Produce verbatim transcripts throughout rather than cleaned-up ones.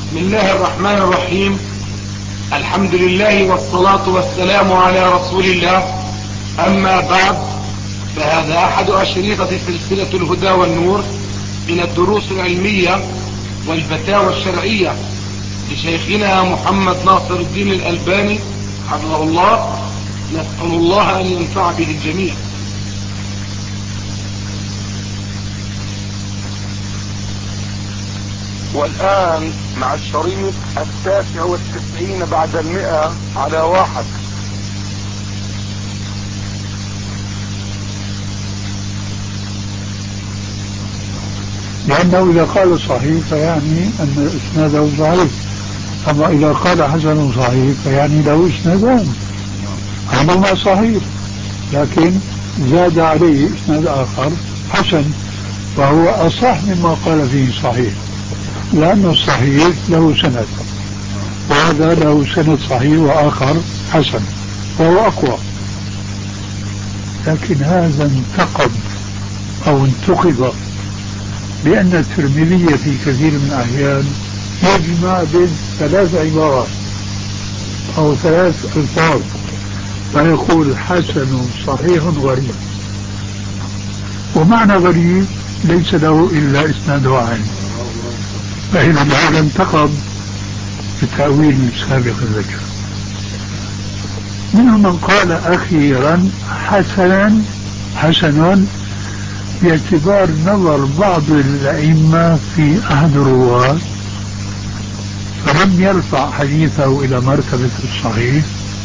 بسم الله الرحمن الرحيم. الحمد لله والصلاة والسلام على رسول الله. أما بعد، فهذا أحد أشريطة سلسلة الهدى والنور من الدروس العلمية والفتاوى الشرعية لشيخنا محمد ناصر الدين الألباني حفظه الله. نسأل الله أن ينفع به الجميع. والآن مع الشريط التاسع والتسعين بعد المئة على واحد. لأنه إذا قال صحيح فيعني أن إسناده صحيح، أما إذا قال حسن صحيح فيعني له إسنادان، هذا صحيح لكن زاد عليه إسناد آخر حسن، فهو أصح مما قال فيه صحيح، لأن الصحيح له سند وهذا له سند صحيح وآخر حسن فهو أقوى. لكن هذا انتقد أو انتقد بأن الترمذي في كثير من الأحيان يجمع بين ثلاث عبارات أو ثلاث ألفاظ فيقول حسن صحيح غريب، ومعنى غريب ليس له إلا إسناد واحد، فإذا هذا انتقد بتأويل سابق الذكر. منهم من قال أخيرا حسنا حسن باعتبار نظر بعض الأئمة في أحد الرواة فلم يرفع حديثه إلى مرتبة الصحيح،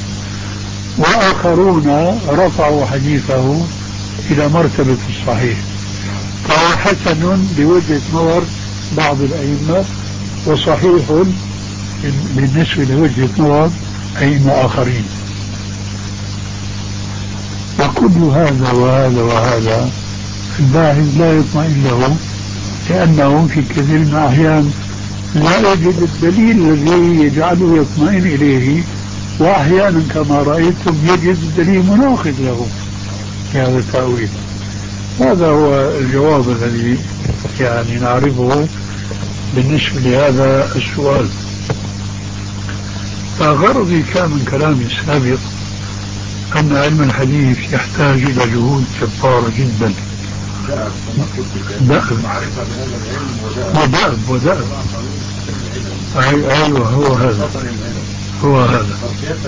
وآخرون رفعوا حديثه إلى مرتبة الصحيح، فهو حسن بوجهة نظر بعض الأئمة وصحيح بالنسبة لوجهة نظر أئمة آخرين. وكل هذا وهذا وهذا الباحث لا يطمئن له، لأنه في كثير من الأحيان لا يجد الدليل الذي يجعله يطمئن إليه، وأحيانا كما رأيتم يجد الدليل مناقض له في هذا التأويل. هذا هو الجواب الذي يعني نعرفه بالنسبة لهذا السؤال. فغرضي كان من كلامي السابق أن علم الحديث يحتاج إلى جهود جبارة جدا، دأب ودأب ودأب أيوه هو هذا هو هذا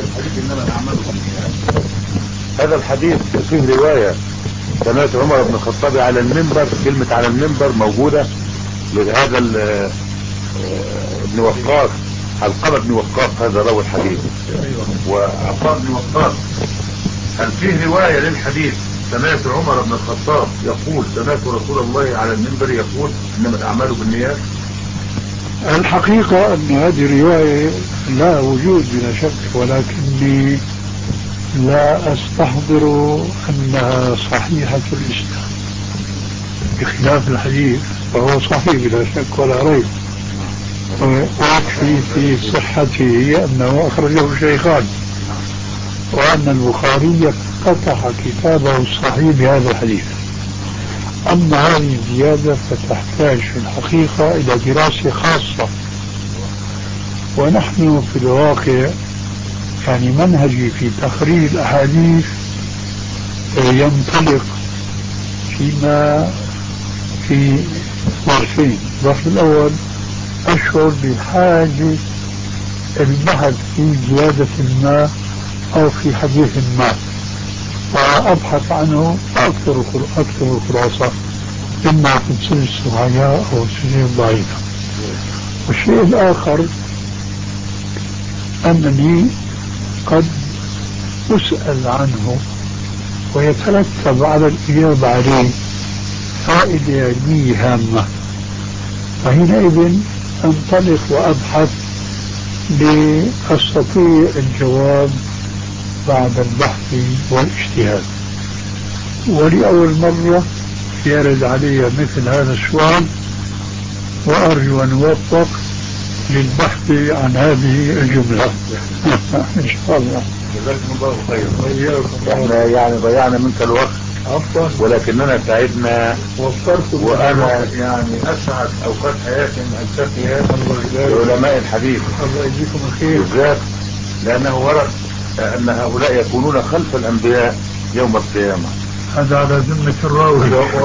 هذا الحديث فيه رواية سمعت عمر بن الخطاب على المنبر، كلمة على المنبر موجودة لهذا ابن وقاص، علقمة بن وقاص هذا راوي الحديث. وعطاء بن وقاص هل فيه رواية للحديث سمعت عمر بن الخطاب يقول سمعت رسول الله على المنبر يقول إنما الأعمال بالنيات؟ الحقيقة أن هذه الرواية لا وجود بلا شك، ولكني لا أستحضر أنها صحيحة الإسناد، بخلاف الحديث فهو صحيح بلا شك ولا ريب، ويكفي في صحته أنه أخرجه الشيخان، وأن البخاري فتح كتابه الصحيح بهذا الحديث. أما هذه الزيادة فتحتاج في الحقيقة إلى دراسة خاصة، ونحن في الواقع يعني منهجي في تخريج الأحاديث ينطلق فيما في ظرفين. الظرف الأول أشعر بحاجة البحث في زيادة ما أو في حديث ما وأبحث عنه أكثر أكثر خلاصة، إما في السلسلة الصحيحة أو السلسلة الضعيفة. والشيء الآخر أنني قد أسأل عنه ويترتب على الإجابة عليه فائدة علمية هامة، فحينئذ أنطلق وأبحث لأستطيع الجواب بعد البحث والاجتهاد. ولأول مرة يرد علي مثل هذا السؤال، وأرجو أن أوفق للبحث عن هذه الجملة إن شاء الله. جزاكم الله خير. احنا يعني ضيعنا منك الوقت ولكننا سعدنا وفرت، وأنا يعني أسعد أوقات حياتي مع التقية علماء الحديث الله يجزيكم الخير. بالذات لأنه ورد أن هؤلاء يكونون خلف الأنبياء يوم القيامة. هذا على ذمة الراوي.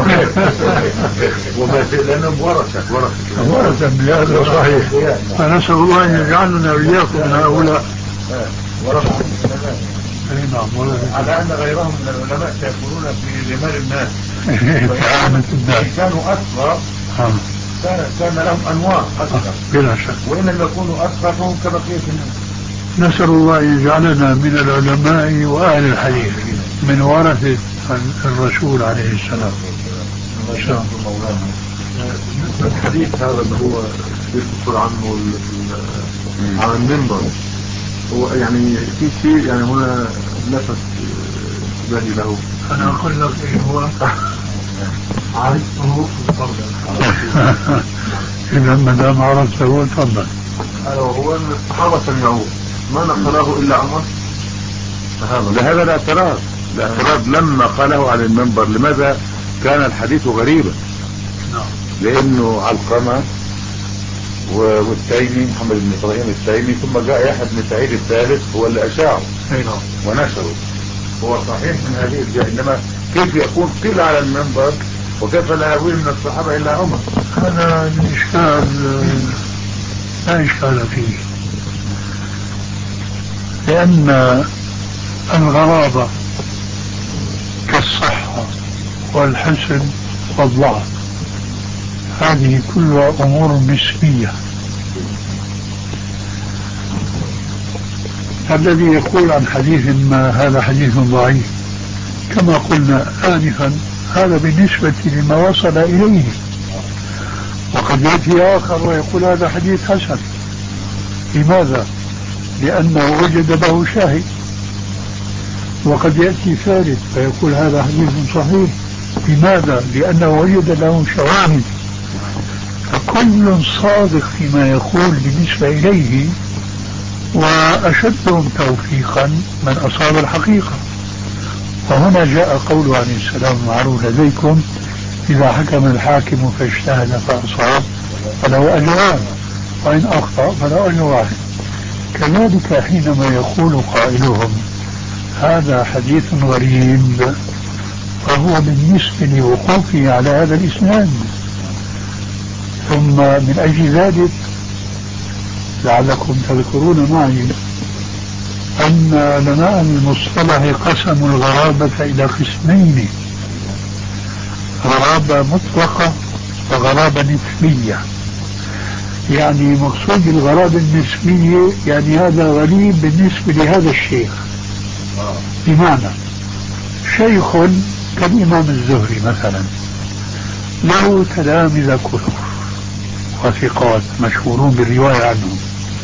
وما لأنهم ورثة ورثة ورثة بهذا صحيح. فنسأل الله أن يجعلنا وإياكم من هؤلاء. ورثة نعم. على أن غيرهم من العلماء سيكونون في رمال الناس. كعامة الناس. كانوا أصغر كان كان لهم أنواع أصغر بلا شك. وإن لم يكونوا أصغر فهم كبقية الناس. نسأل الله أن يجعلنا من العلماء وأهل الحديث من ورثة الرسول عليه السلام. إن شاء الله. الحديث هذا اللي هو يذكر عنه على المنبر هو يعني في شيء يعني هنا لفت بالي له. أنا أقول لك إيه هو عرفته تفضل. إذا ما دام عرفته تفضل. هو أن الصحابة سمعوه ما نقله إلا عمر. لهذا الاعتراض الاعتراض لما قاله على المنبر لماذا كان الحديث غريبا؟ لأنه علقمة والتيمي محمد بن إبراهيم التيمي ثم جاء يحيى بن سعيد الثالث هو اللي أشاعه ونشره. هو صحيح من هذه الجهة إنما كيف يكون قيل على المنبر وكيف لا يروي من الصحابة إلا عمر؟ هذا الإشكال لا إشكال فيه لأن الغرابة كالصحة والحسن والضعف هذه كلها أمور نسبية. الذي يقول عن حديث ما هذا حديث ضعيف كما قلنا آنفا هذا بالنسبة لما وصل إليه، وقد يأتي آخر ويقول هذا حديث حسن. لماذا؟ لأنه وجد له شاهد. وقد يأتي ثالث فيقول هذا حديث صحيح. لماذا؟ لأنه وجد له شواهد. فكل صادق فيما يقول بالنسبة إليه، وأشدهم توفيقا من أصاب الحقيقة. وهنا جاء قوله عليه السلام المعروف لديكم إذا حكم الحاكم فاجتهد فأصاب فله أجران وإن أخطأ فله أجر واحد. كذلك حينما يقول قائلهم هذا حديث غريب فهو بالنسبة لوقوفه على هذا الإسناد. ثم من أجل ذلك لعلكم تذكرون معي أن علماء المصطلح قسموا الغرابة إلى قسمين: غرابة مطلقة وغرابة نسبية. يعني مقصود الغرابة النسبية يعني هذا غريب بالنسبة لهذا الشيخ. بمعنى شيخ كالإمام الزهري مثلا له تلامذة كثر وثقات مشهورون بالرواية عنهم،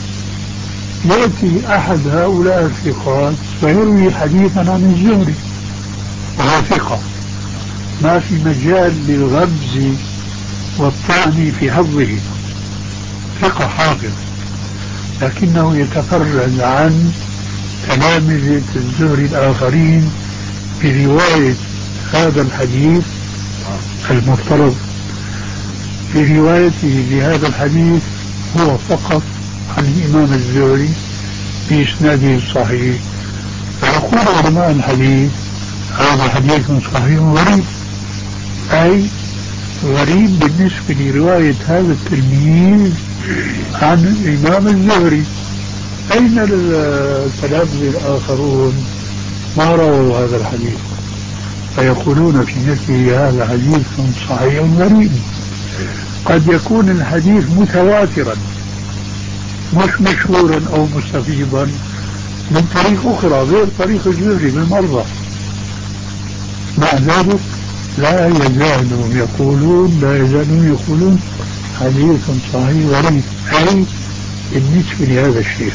يأتي أحد هؤلاء الثقات فيروي حديثا عن الزهري وهو ثقة ما في مجال للغبز والطعن في حظه، ثقة حافظ، لكنه يتفرد عن تلامذة الزهري الآخرين برواية هذا الحديث المفترض في روايته لهذا الحديث هو فقط عن الإمام الزهري بإسناده الصحيح. فيقول علماء الحديث هذا حديث صحيح غريب، أي غريب بالنسبة لرواية هذا التلميذ عن الإمام الزهري. أين التلامذة الآخرون ما رووا هذا الحديث؟ فيقولون في مثله هذا حديث صحيح غريب. قد يكون الحديث متواترا مش مشهورا أو مستفيضا من طريق أخرى غير طريق الزهري بالمرة، مع ذلك لا يزالون يقولون لا يزالون يقولون حديث صحيح غريب، أي بالنسبة لهذا الشيخ.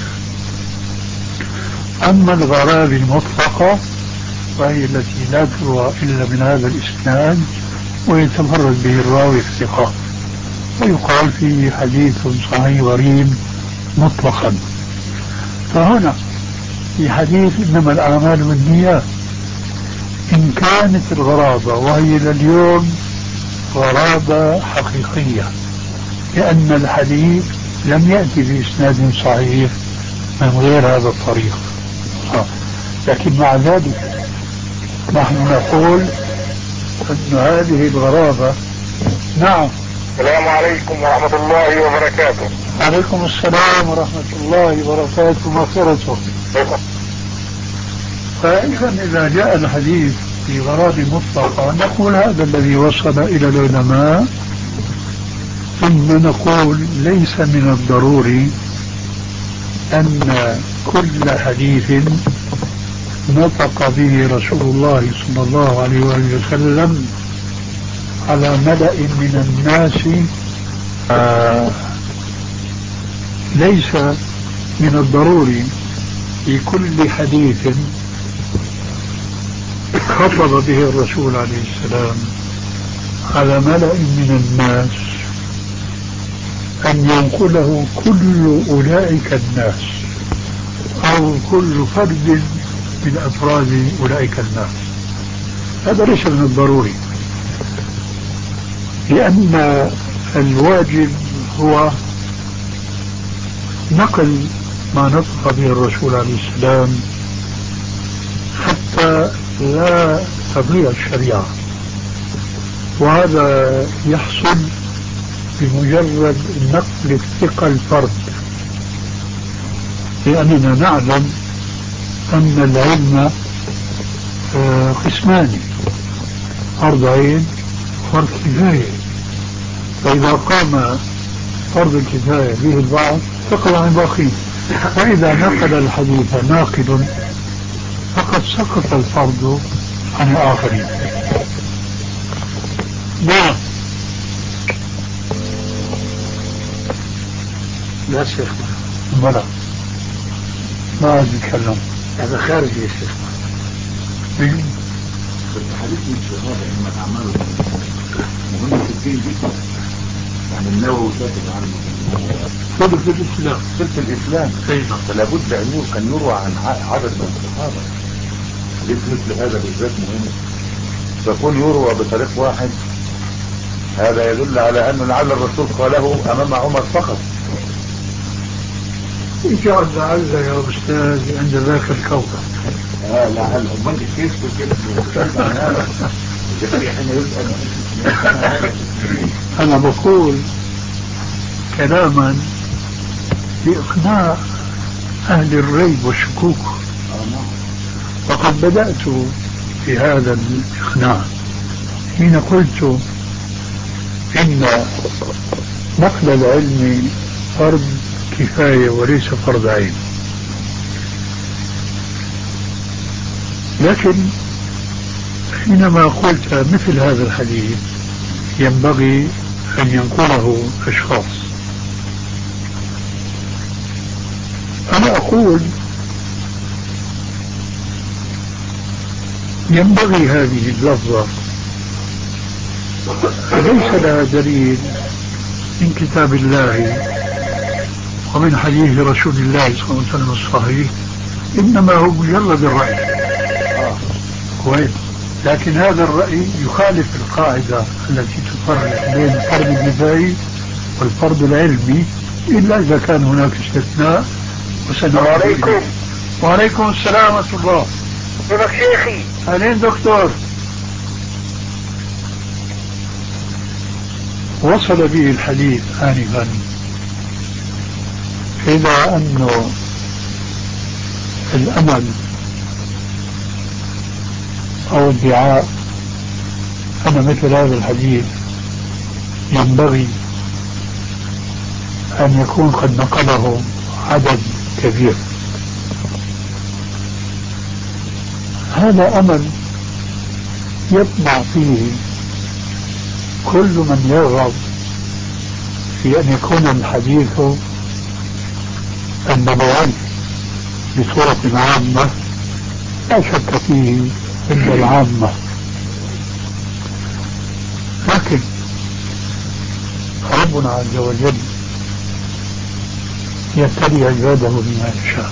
أما الغرابة المطلقة وهي التي لا تروى إلا من هذا الإسناد ويتفرد به الراوي الثقة، ويقال فيه حديث صحيح غريب مطلقا. فهنا في حديث إنما الأعمال بالنيات إن كانت الغرابة وهي لليوم غرابة حقيقية، لأن الحديث لم يأتي بإسناد صحيح من غير هذا الطريق. لكن مع ذلك نحن نقول أن هذه الغرابة. نعم. السلام عليكم ورحمة الله وبركاته. عليكم السلام ورحمة الله وبركاته ومغفرته. فإذا إذا جاء الحديث في غرابة مطلقة نقول هذا الذي وصل إلى العلماء، ثم نقول ليس من الضروري أن كل حديث نطق به رسول الله صلى الله عليه وآله وسلم على ملأ من الناس آه ليس من الضروري في كل حديث خطب به الرسول عليه السلام على ملأ من الناس أن ينقله كل أولئك الناس أو كل فرد من أفراد أولئك الناس. هذا ليس من الضروري، لأن الواجب هو نقل ما نطق به الرسول عليه السلام حتى لا تضيع الشريعة، وهذا يحصل بمجرد نقل الثقة الفرد، لأننا نعلم أن العلم قسمان: فرض عين وفرض كفاية. فإذا قام فرض الكفاية به البعض سقط عن الباقين، فإذا نقل الحديث ناقل فقد سقط الفرض عن الآخرين. نعم. لا شيخ بلى ما عاد يتكلم، هذا خارجي يا شيخ. الحديث من الشهادة إنما الأعمال مهمة في الدين جدا، يعني النووي كاتب عنه صدق في الإسلام صدق الإسلام. فلا بد أن كان يروى عن عدد من الصحابة. حديث مثل هذا بالذات مهم، فكون يروى بطريق واحد هذا يدل على أنه لعل الرسول قاله أمام عمر فقط. يجعل لعل يا أستاذ عند ذاك الكوكب. اه لعل أمال كيف كده أنا بقول كلاما لإقناع أهل الريب والشكوك، وقد بدأت في هذا الإقناع حين قلت إن نقل العلم فرض كفاية وليس فرض عين. لكن حينما قلت مثل هذا الحديث ينبغي أن ينقله أشخاص، أنا أقول ينبغي هذه اللفظة ليس لها دليل من كتاب الله ومن حديث رسول الله صلى الله عليه وسلم الصحيح، إنما هو مجرد الرأي. كويس. لكن هذا الرأي يخالف القاعدة التي تفرق بين الفرض الكفائي والفرض العلمي، إلا إذا كان هناك استثناء. وعليكم وعليكم السلام ورحمة الله. كيفك شيخي؟ أهلين دكتور. وصل به الحديث آنفا إلى أنه الأمل أو ادعاء أن مثل هذا الحديث ينبغي أن يكون قد نقله عدد كبير. هذا أمل يطمع فيه كل من يرغب في أن يكون الحديث النبوي بصورة عامة، لا شك فيه عند العامة. لكن ربنا عز وجل يبتلي عباده بما يشاء.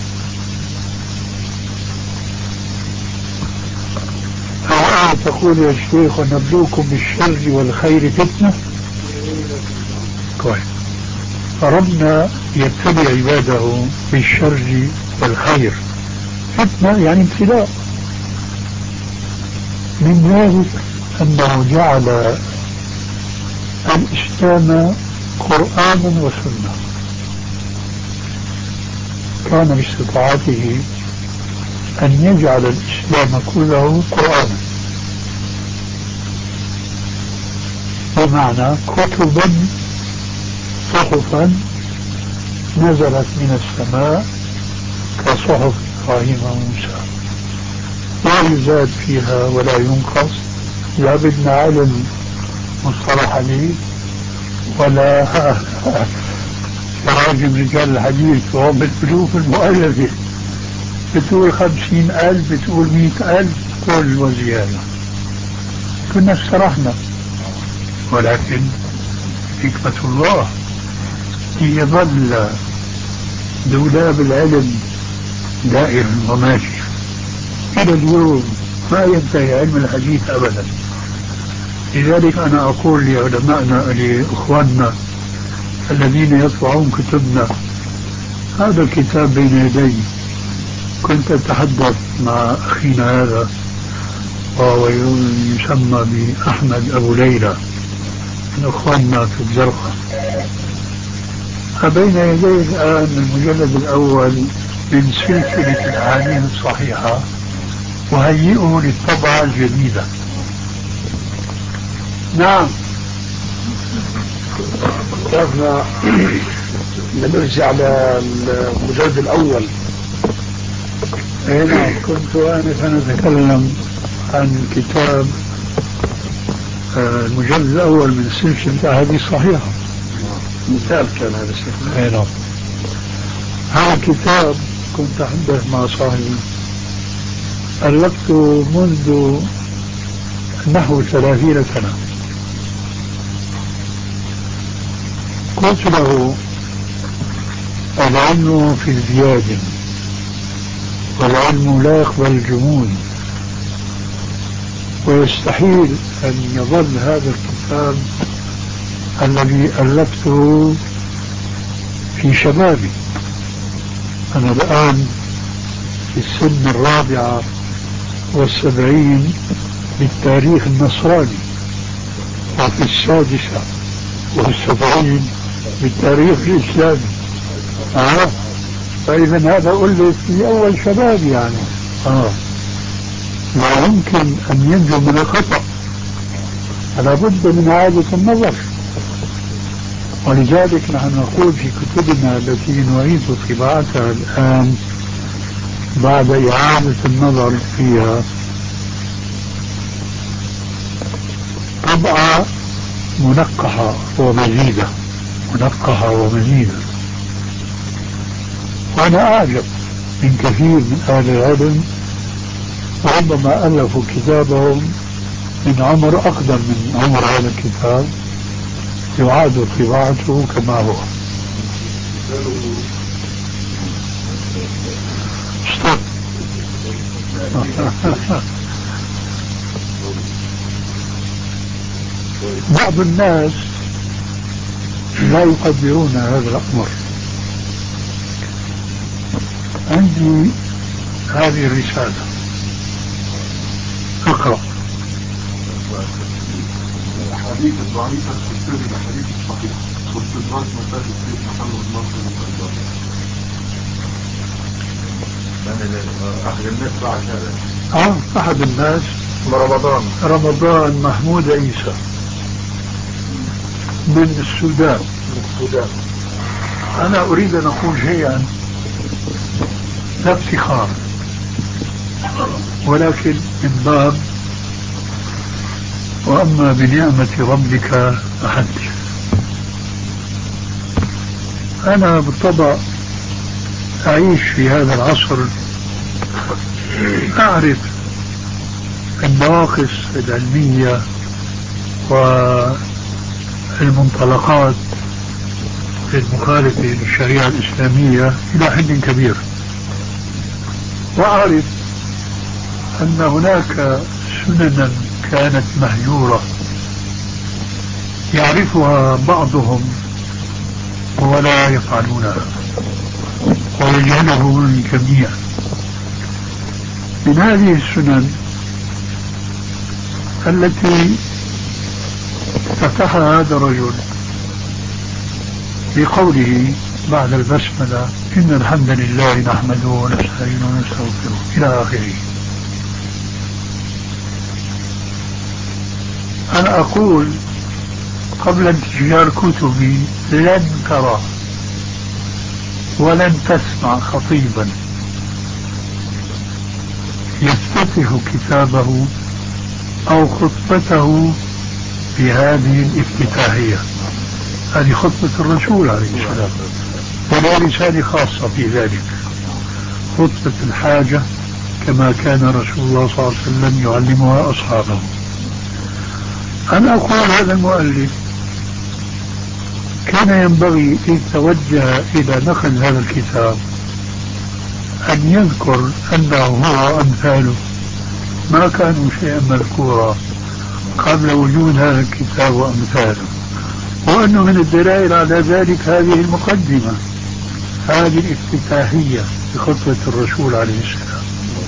الآية تقول يا شيخ ونبلوكم بالشر والخير فتنة. كويس. فربنا يبتلي عباده بالشر والخير، فتنة يعني ابتلاء. من ذلك أنه جعل الإسلام قرآنا وسنة، كان باستطاعته أن يجعل الإسلام كله قرآنا، بمعنى كتبا صحفا نزلت من السماء كصحف إبراهيم وموسى، لا يزاد فيها ولا ينقص، لا بدنا علم مصطلح حديث ولا تراجم رجال الحديث وهم بالألوف المؤلفة، بتقول خمسين ألف بتقول مئة ألف كل وزيادة، كنا استرحنا. ولكن حكمة الله يظل دولاب العلم دائر وماشي إلى اليوم، ما ينتهي علم الحديث أبدا. لذلك أنا أقول لعلمائنا لإخواننا الذين يطبعون كتبنا، هذا الكتاب بين يدي، كنت أتحدث مع أخينا هذا وهو يسمى بأحمد أبو ليلى من أخواننا في الزرقاء، فبين يدي الآن المجلد الأول من سلسلة الأحاديث الصحيحة، وهيئه للطبعة الجديدة. نعم، شافنا نرجع للمجلد الأول. اي نعم، كنت آنفا أتكلم عن كتاب المجلد الأول من سلسلة الأحاديث الصحيحة. مثال كان هذا الشيخ. اي نعم، هذا الكتاب كنت أحدث مع صاحبي، ألفته منذ نحو ثلاثين سنة. قلت له العلم في ازدياد، والعلم لا يقبل الجمود، ويستحيل أن يظل هذا الكتاب الذي ألفته في شبابي. أنا الآن في السن الرابعة والسبعين بالتاريخ النصراني، وفي السادسة والسبعين بالتاريخ الإسلامي. آه. فإذا هذا ألف في أول شباب يعني. آه. لا يمكن أن ينجو من الخطأ، فلا بد من إعادة النظر. ولذلك نحن نقول في كتبنا التي نعيد طباعتها الآن بعد إعادة النظر فيها طبعة منقحة ومزيدة، منقحة ومزيدة. وأنا أعجب من كثير من أهل العلم، ربما ألفوا كتابهم من عمر أقدم من عمر هذا الكتاب، يعاد طباعته كما هو. بعض الناس لا يقدرون هذا الأمر. عندي هذه الرسالة، اقرأ. الحديث الضعيفة تفسير الحديث الصحيح واستدراج مسائل الشيخ محمد ناصر الألباني. من أحد الناس بعد هذا؟ اه، أحد الناس رمضان رمضان محمود عيسى من السودان. من السودان. أنا أريد أن أقول شيئا لا افتخار، ولكن من باب وأما بنعمة ربك فحدث. أنا بالطبع أعيش في هذا العصر، أعرف النواقص العلمية والمنطلقات المخالفة للشريعة الإسلامية إلى حد كبير، وأعرف أن هناك سننا كانت مهجورة يعرفها بعضهم ولا يفعلونها ويجهله الجميع. من هذه السنن التي فتحها هذا الرجل بقوله بعد البسملة إن الحمد لله نحمده ونستعينه ونستغفره إلى آخره. أنا أقول قبل انتشار كتبي لن ترى ولن تسمع خطيبا يفتتح كتابه أو خطبته بهذه الافتتاحية. هذه خطبة الرسول عليه السلام ولا رسالة خاصة في ذلك، خطبة الحاجة كما كان رسول الله صلى الله عليه وسلم يعلمها أصحابه. أنا أقول هذا المؤلف كان ينبغي إذ توجه إلى نقل هذا الكتاب أن يذكر أنه هو أمثاله ما كانوا شيئا مذكورا قبل وجود هذا الكتاب وأمثاله، وأنه من الدلائل على ذلك هذه المقدمة، هذه الافتتاحية بخطبة الرسول عليه السلام.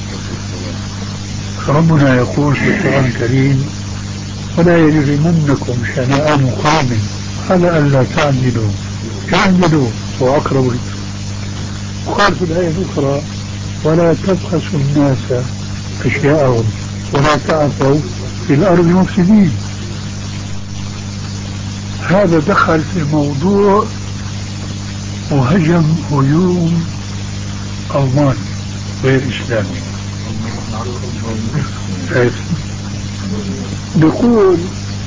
ربنا يقول في القرآن الكريم ولا يجرمنكم شنآن قوم على ألا تعدلوا اعدلوا هو أقرب لكم. وقال في الآية الأخرى ولا تبخسوا الناس أشياءهم ولا تعثوا في الأرض مفسدين. هذا دخل في موضوع وهجم هجوم ألماني غير إسلامي. نقول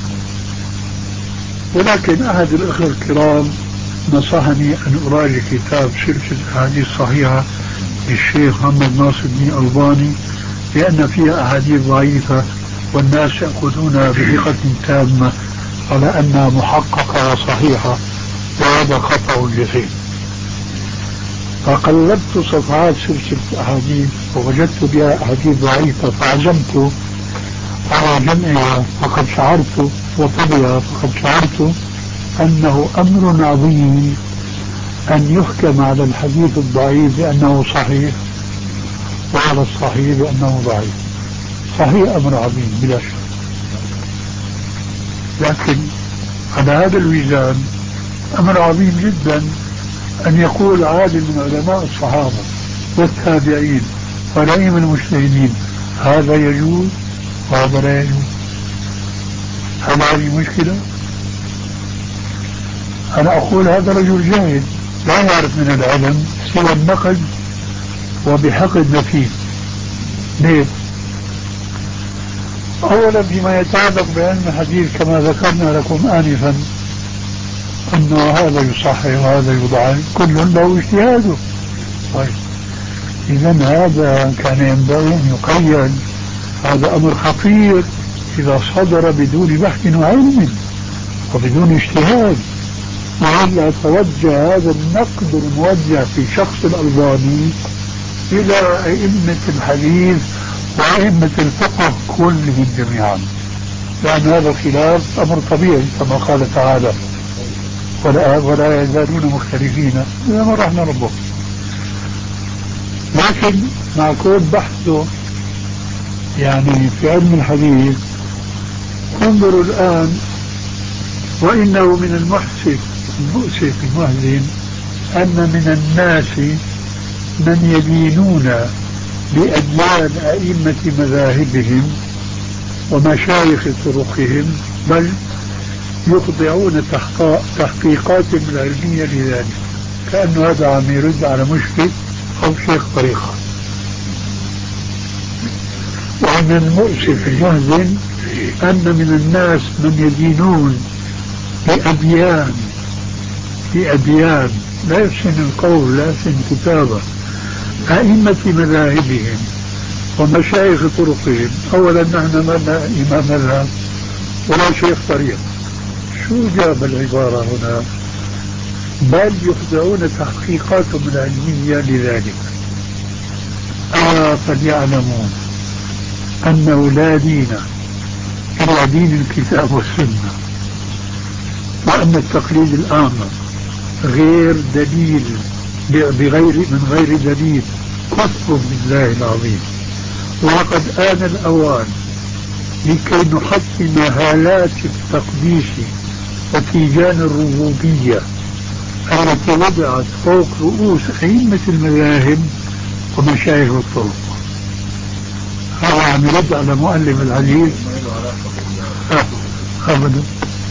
ولكن أحد الأخوة الكرام نصحني أن أراجع كتاب سلسلة أحاديث صحيحة للشيخ محمد ناصر بن ألباني لأن فيها أحاديث ضعيفة والناس يأخذونها بثقة تامة على أنها محققة وصحيحة، وهذا خطأ جسيم. فقلبت صفحات سلسلة أحاديث ووجدت بها أحاديث ضعيفة فعزمت على جمعها، فقد شعرت وطبعا فقد شعرت أنه أمر عظيم أن يحكم على الحديث الضعيف بأنه صحيح وعلى الصحيح بأنه ضعيف. صحيح أمر عظيم بلا شك، لكن على هذا الوزان أمر عظيم جدا أن يقول عالم من علماء الصحابة والتابعين والأئمة المجتهدين هذا يجوز وهذا لا يجوز. هل هذه مشكلة؟ أنا أقول هذا رجل جاهل لا يعرف من العلم سوى النقد وبحقد نفيس. ليه؟ أولا فيما يتعلق بعلم الحديث كما ذكرنا لكم آنفا أنه هذا يصحح وهذا يضعف كل له اجتهاده. طيب إذا هذا كان ينبغي أن يقيد. هذا أمر خطير إذا صدر بدون بحث وعلم وبدون اجتهاد، وإلا توجه هذا النقد الموجه في شخص الألباني إلى أئمة الحديث وأئمة الفقه كلهم جميعا، لأن هذا الخلاف أمر طبيعي كما قال تعالى ولا, ولا يزالون مختلفين إذا ما رحنا ربهم. لكن مع كل بحثه يعني في علم الحديث انظروا الآن وإنه من المحسف المؤسف المهزم أن من الناس من يدينون بأديان أئمة مذاهبهم ومشايخ طرقهم بل يخضعون تحقيقاتهم العلمية لذلك، كأنه هذا عم يرد على مشكل أو شيخ طريقة. ومن المؤسف المهزم أن من الناس من يدينون بأديان بأديان لا يحسن القول لا يحسن الكتابة أئمة مذاهبهم ومشايخ طرقهم. أولا نحن ما لنا إمام مذهب ولا شيخ طريق. شو جاب العبارة هنا؟ بل يخضعون تحقيقاتهم العلمية لذلك. ألا فليعلموا أنه لا دين إلا دين الكتاب والسنة، وأن التقليد الأعمى غير دليل بغير من غير دليل كفر بالله العظيم. وقد آن الأوان لكي نحطم هالات التقديس وتيجان الربوبية التي وضعت فوق رؤوس أئمة المذاهب ومشايخ الطرق. هذا عم يرد على مؤلف الحديث أبدا.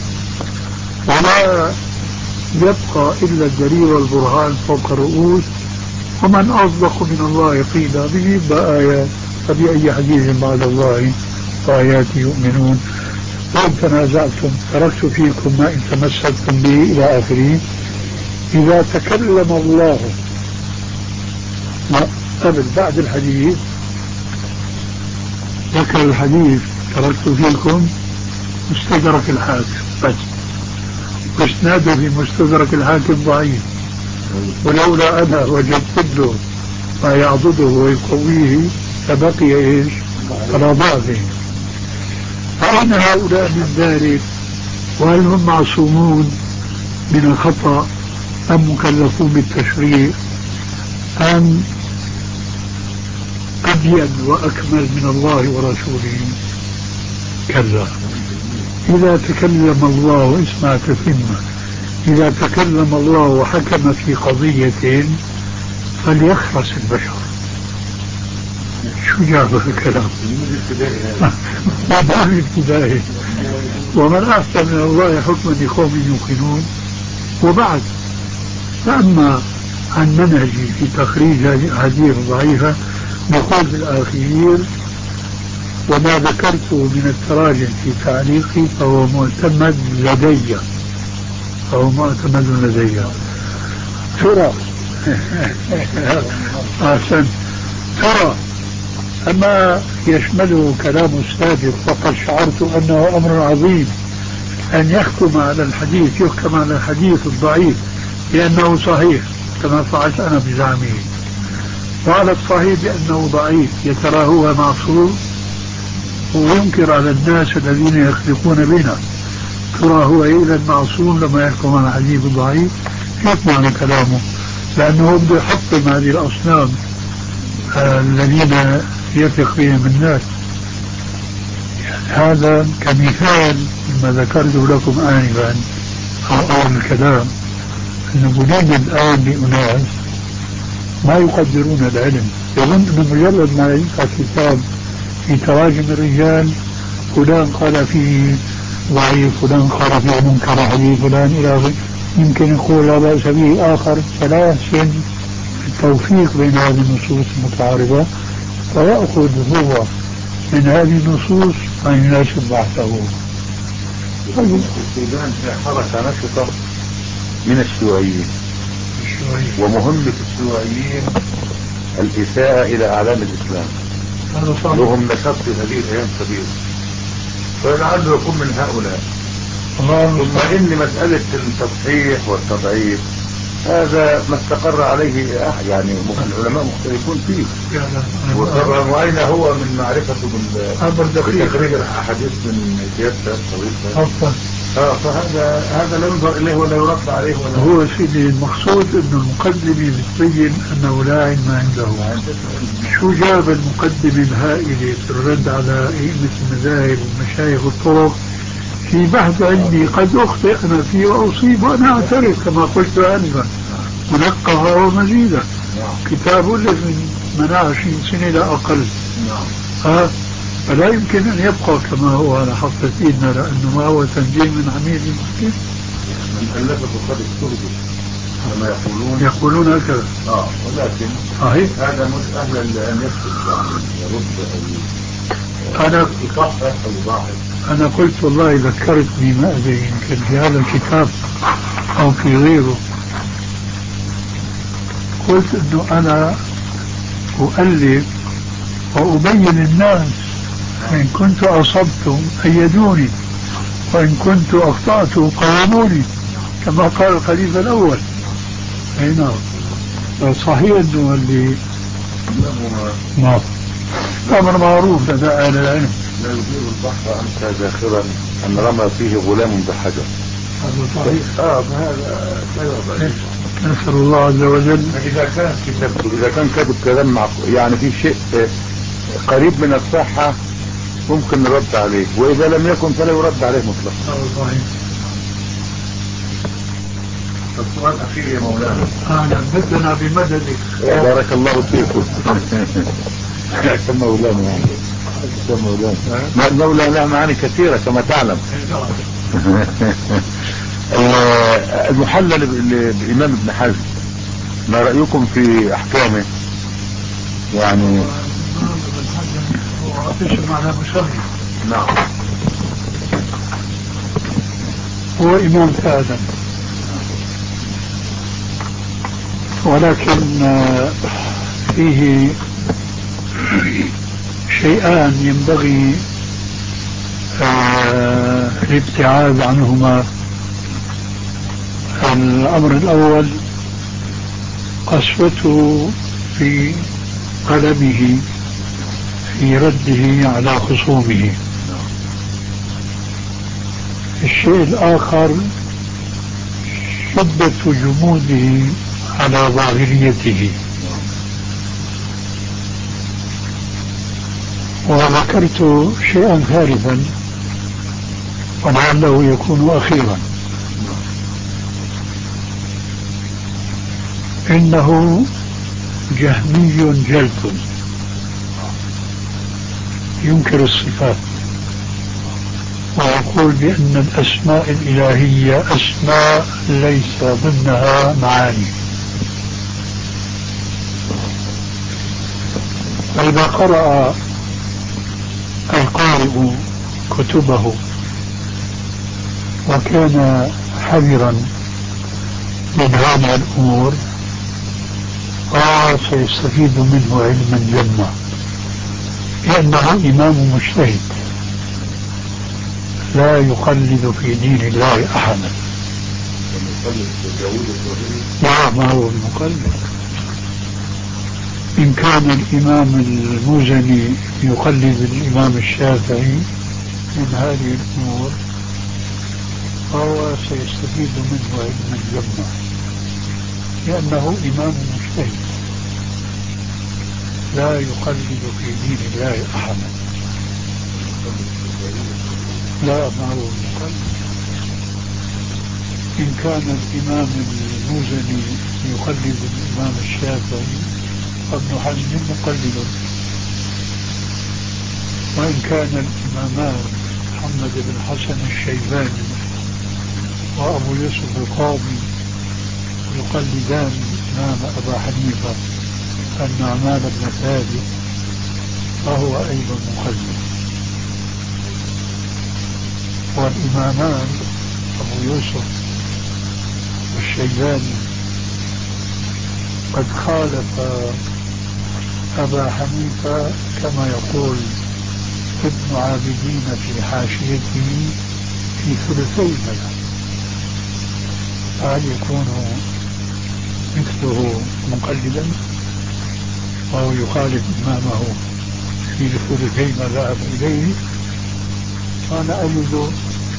ولا يبقى إلا الدليل والبرهان فوق الرؤوس، ومن أصدق من الله قيلا به بآيات، فبأي حديث بعد الله وآياته يؤمنون. وإن تنازعتم تركت فيكم ما إن تمسكتم به إلى آخره. إذا تكلم الله قبل بعد الحديث ذكر الحديث تركت فيكم مستدرك الحاكم بس، واسناده في مستدرك الحاكم ضعيف، ولولا أنا وجدت له ما يعضده ويقويه فبقي إيش على ضعفه. فأين هؤلاء من ذلك؟ وهل هم معصومون من الخطأ أم مكلفون بالتشريع أم أبين وأكمل من الله ورسوله؟ كلا. إذا تكلم الله اسمع تتمة، إذا تكلم الله وحكم في قضية فليخرس البشر. شو جاب الكلام؟ ما ابتدائي. ومن أحسن من الله حكما لقوم يوقنون. وبعد، فأما عن منهجي في تخريج هذه الضعيفة نقول في الأخير: وما ذكرته من التراجم في تعليقي فهو معتمد لدي فهو معتمد لدي. ترى أحسن. ترى أما يشمله كلام السابق فقد شعرت أنه أمر عظيم أن يحكم على الحديث يحكم على الحديث الضعيف لأنه صحيح كما فعلت أنا بزعمه، وعلى الصحيح بأنه ضعيف يترى هو معصوم، وينكر على الناس الذين يخلقون بنا ترى هو إذا معصوم لما يحكم على الحديث الضعيف. هيك معنى كلامه، لأنه بده يحطم هذه الأصنام الذين يثق بهم الناس. هذا كمثال ما ذكرته لكم آنفا أو أول الكلام، أن بنينا الآن لأناس ما يقدرون العلم، يظن أن مجرد ما يقرأ كتاب في تراجم الرجال فلان قال فيه ضعيف، فلان قال فيه منكر حديث، فلان إلى آخره، يمكن يقول لا بأس به آخر، فلا يحسن التوفيق بين هذه النصوص المتعارضة، فيأخذ هو من هذه النصوص ما يناسب بحثه. السودان حركة نشطة من الشيوعيين، ومهمة الشيوعيين الإساءة إلى أعلام الإسلام، لهم نشاط في هذه الأيام كبير، فلعله يكون من هؤلاء. ثم إن مسألة التصحيح والتضعيف هذا ما استقر عليه يعني العلماء مختلفون فيه، وأين هو من معرفته بتخريج الأحاديث من سياسة الطويلة. فهذا هذا لا ينظر إليه ولا يرد عليه ولا هو سيدي. المقصود أن المقدمة بتبين أنه لا علم عنده. شو جاب المقدمة الهائلة في الرد على أئمة المذاهب ومشايخ الطرق في بحث علمي قد أخطئ أنا فيه وأصيب وأنا أعترف كما قلت آنفا منقها ومزيدا. كتاب له من من عشرين سنة لا أقل. ها فلا يمكن أن يبقى كما هو على حافة إيدنا، لأنه ما هو تنجيل من عميل المسكين. من ألفه قد استرجل كما يقولون يقولون هكذا. آه ولكن صحيح هذا مش أهلا لأن يكتب يعني يرد أو أنا يصحح أو يضاعف. أنا قلت والله ذكرتني ما أدري يمكن في هذا الكتاب أو في غيره، قلت أنه أنا أؤلف وأبين الناس إن كنت أصبت أيدوني وإن كنت أخطأت قاوموني كما قال الخليفة الأول. أي نعم صحيح أنه اللي نعم أمر معروف لدى أهل العلم. لا يدير البحر أمسى ذاخرا أن رمى فيه غلام بحجر. هذا صحيح. اه هذا غير ضعيف. نسأل الله عز وجل إذا كان كتابته إذا كان كاتب كلام مع يعني في شيء قريب من الصحة ممكن نرد عليه، وإذا لم يكن فلا يرد عليه مطلقا. هذا صحيح. السؤال الأخير يا مولانا. أهلا بدنا بمددك. بارك الله فيكم. يا مولانا يا مولانا مولانا له معاني كثيرة كما تعلم. المحلل بالإمام ابن حزم ما رأيكم في أحكامه؟ يعني على مشرف. نعم. هو إمام فعلا، ولكن فيه شيئان ينبغي الابتعاد عنهما. الأمر الأول قسوته في قلمه في رده على خصومه. الشيء الآخر شدة جموده على ظاهريته. وذكرت شيئا ثالثا ولعله يكون أخيرا، إنه جهمي جلد ينكر الصفات ويقول بأن الأسماء الإلهية أسماء ليس ضمنها معاني. فإذا قرأ القارئ كتبه وكان حذرا من هذه الأمور فسيستفيد منه علما جما، لأنه إمام مجتهد لا يقلد في دين الله أحدا. لا، ما هو المقلد. إن كان الإمام المزني يقلد الإمام الشافعي من هذه الأمور فهو سيستفيد منه علما جما، لأنه إمام مجتهد لا يقلد في دين الله أحدا. لا، ما هو المقلد. إن كان الإمام المزني يقلد الإمام الشافعي فابن حزم مقلد، وإن كان الإمامان محمد بن حسن الشيباني وأبو يوسف القاضي يقلدان الإمام أبا حنيفة النعمان بن ثابت فهو أيضا مقلد. والإمامان أبو يوسف الشيباني قد خالف أبا حنيفة كما يقول ابن عابدين في حاشيته في ثلثي المذهب. هل يكون مثله مقلدا وهو يخالف إمامه في ثلثي ما ذهب إليه؟ أنا أجد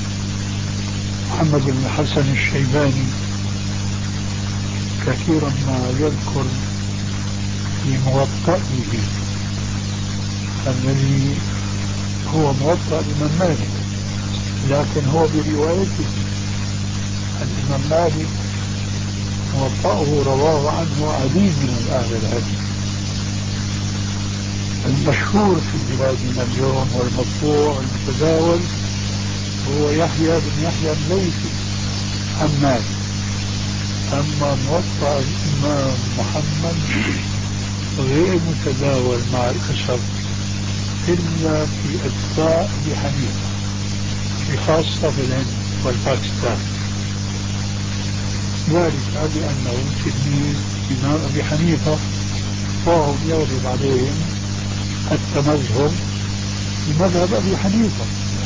محمد بن حسن الشيباني كثيرا ما يذكر في موطئه الذي هو موطأ الإمام مالك، لكن هو بروايته. الإمام مالك موطأه رواه عنه عديد من أهل الحديث. المشهور في بلادنا اليوم والمطبوع والمتداول هو يحيى بن يحيى الليثي عن مالك. أما موطأ الإمام محمد غير متداول مع الأسف إلا في أتباع أبي حنيفة، في خاصة في الهند والباكستان، ذلك لأنه تلميذ إمام أبي حنيفة وهم يغلب عليهم التمذهب بمذهب أبي حنيفة.